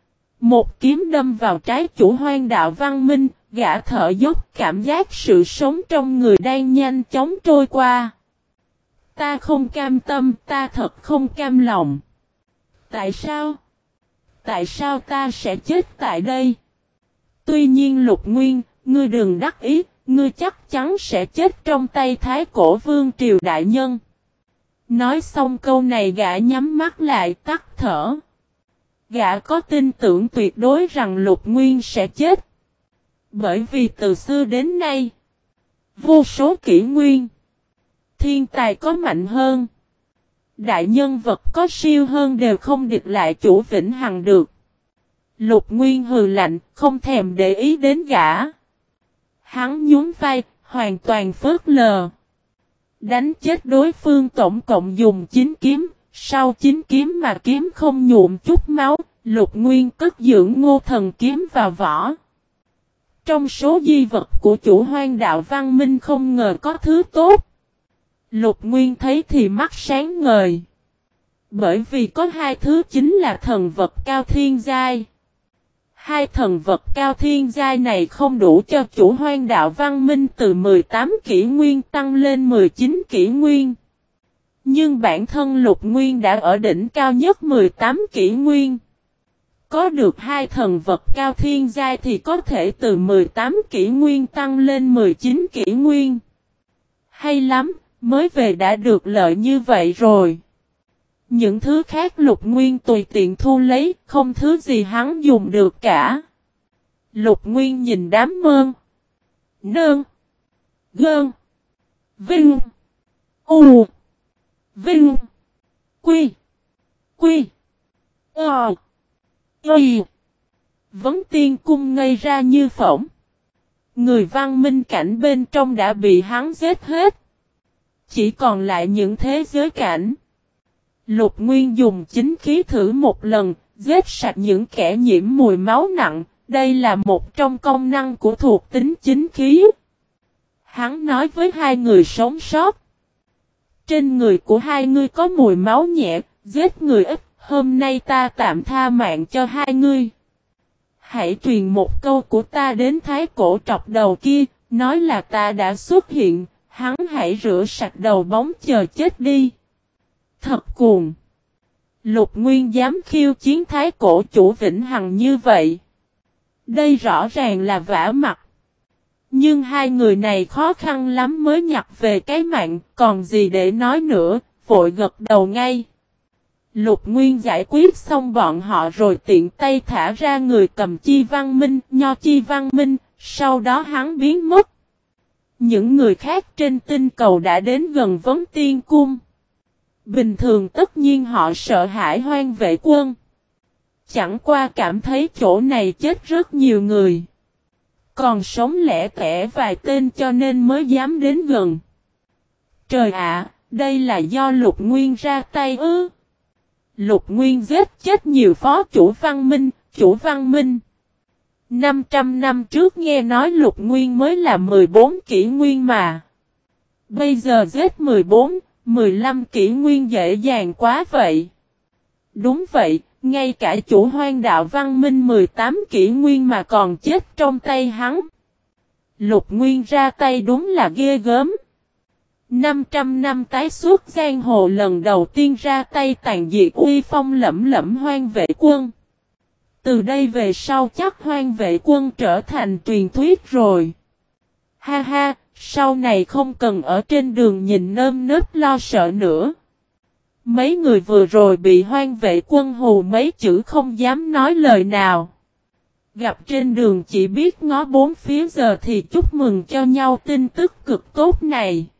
Một kiếm đâm vào trái chủ Hoang Đạo Văn Minh, gã thở dốc cảm giác sự sống trong người đang nhanh chóng trôi qua. Ta không cam tâm, ta thật không cam lòng. Tại sao? Tại sao ta sẽ chết tại đây? Tuy nhiên Lục Nguyên, ngươi đừng đắc ý, ngươi chắc chắn sẽ chết trong tay Thái Cổ Vương Triều Đại Nhân. Nói xong câu này gã nhắm mắt lại tắt thở. Gã có tin tưởng tuyệt đối rằng Lục Nguyên sẽ chết. Bởi vì từ xưa đến nay, vô số kỷ nguyên, thiên tài có mạnh hơn, đại nhân vật có siêu hơn đều không địch lại chủ vĩnh hằng được. Lục Nguyên hừ lạnh, không thèm để ý đến gã. Hắn nhún vai, hoàn toàn phớt lờ. Đánh chết đối phương tổng cộng dùng 9 kiếm, sau 9 kiếm mà kiếm không nhuộm chút máu, Lục Nguyên cất dưỡng Ngô Thần kiếm vào vỏ. Trong số di vật của chủ Hoang Đạo Văn Minh không ngờ có thứ tốt. Lục Nguyên thấy thì mắt sáng ngời. Bởi vì có hai thứ chính là thần vật cao thiên giai. Hai thần vật cao thiên giai này không đủ cho chủ Hoang Đạo Văn Minh từ 18 kỷ nguyên tăng lên 19 kỷ nguyên. Nhưng bản thân Lục Nguyên đã ở đỉnh cao nhất 18 kỷ nguyên. Có được hai thần vật cao thiên giai thì có thể từ 18 kỷ nguyên tăng lên 19 kỷ nguyên. Hay lắm, mới về đã được lợi như vậy rồi. Những thứ khác Lục Nguyên tùy tiện thu lấy, không thứ gì hắn dùng được cả. Lục Nguyên nhìn đám mơn, nơn, gơn, vinh, u, vinh, quy, y. Vấn Tiên Cung ngây ra như phỏng. Người văn minh cảnh bên trong đã bị hắn giết hết. Chỉ còn lại những thế giới cảnh. Lục Nguyên dùng chính khí thử một lần, giết sạch những kẻ nhiễm mùi máu nặng. Đây là một trong công năng của thuộc tính chính khí. Hắn nói với hai người sống sót. Trên người của hai ngươi có mùi máu nhẹ, giết người ít, hôm nay ta tạm tha mạng cho hai ngươi. Hãy truyền một câu của ta đến Thái Cổ trọc đầu kia, nói là ta đã xuất hiện, hắn hãy rửa sạch đầu bóng chờ chết đi. Thật cuồng. Lục Nguyên dám khiêu chiến Thái Cổ chủ vĩnh hằng như vậy. Đây rõ ràng là vả mặt. Nhưng hai người này khó khăn lắm mới nhặt về cái mạng, còn gì để nói nữa, vội gật đầu ngay. Lục Nguyên giải quyết xong bọn họ rồi tiện tay thả ra người cầm Chi Văn Minh, Nho Chi Văn Minh, sau đó hắn biến mất. Những người khác trên tinh cầu đã đến gần Vấn Tiên Cung. Bình thường tất nhiên họ sợ hãi Hoang Vệ Quân. Chẳng qua cảm thấy chỗ này chết rất nhiều người. Còn sống lẻ tẻ vài tên cho nên mới dám đến gần. Trời ạ, đây là do Lục Nguyên ra tay ư? Lục Nguyên giết chết nhiều phó chủ Văn Minh, chủ Văn Minh. 500 năm trước nghe nói Lục Nguyên mới là 14 kỷ nguyên mà. Bây giờ giết 14, 15 kỷ nguyên dễ dàng quá vậy. Đúng vậy, ngay cả chủ Hoang Đạo Văn Minh 18 kỷ nguyên mà còn chết trong tay hắn. Lục Nguyên ra tay đúng là ghê gớm. 500 năm tái xuất giang hồ lần đầu tiên ra tay tàn diệt uy phong lẫm lẫm Hoang Vệ Quân. Từ đây về sau chắc Hoang Vệ Quân trở thành truyền thuyết rồi. Ha ha, sau này không cần ở trên đường nhìn nơm nớp lo sợ nữa. Mấy người vừa rồi bị Hoang Vệ Quân hù mấy chữ không dám nói lời nào. Gặp trên đường chỉ biết ngó bốn phía giờ thì chúc mừng cho nhau tin tức cực tốt này.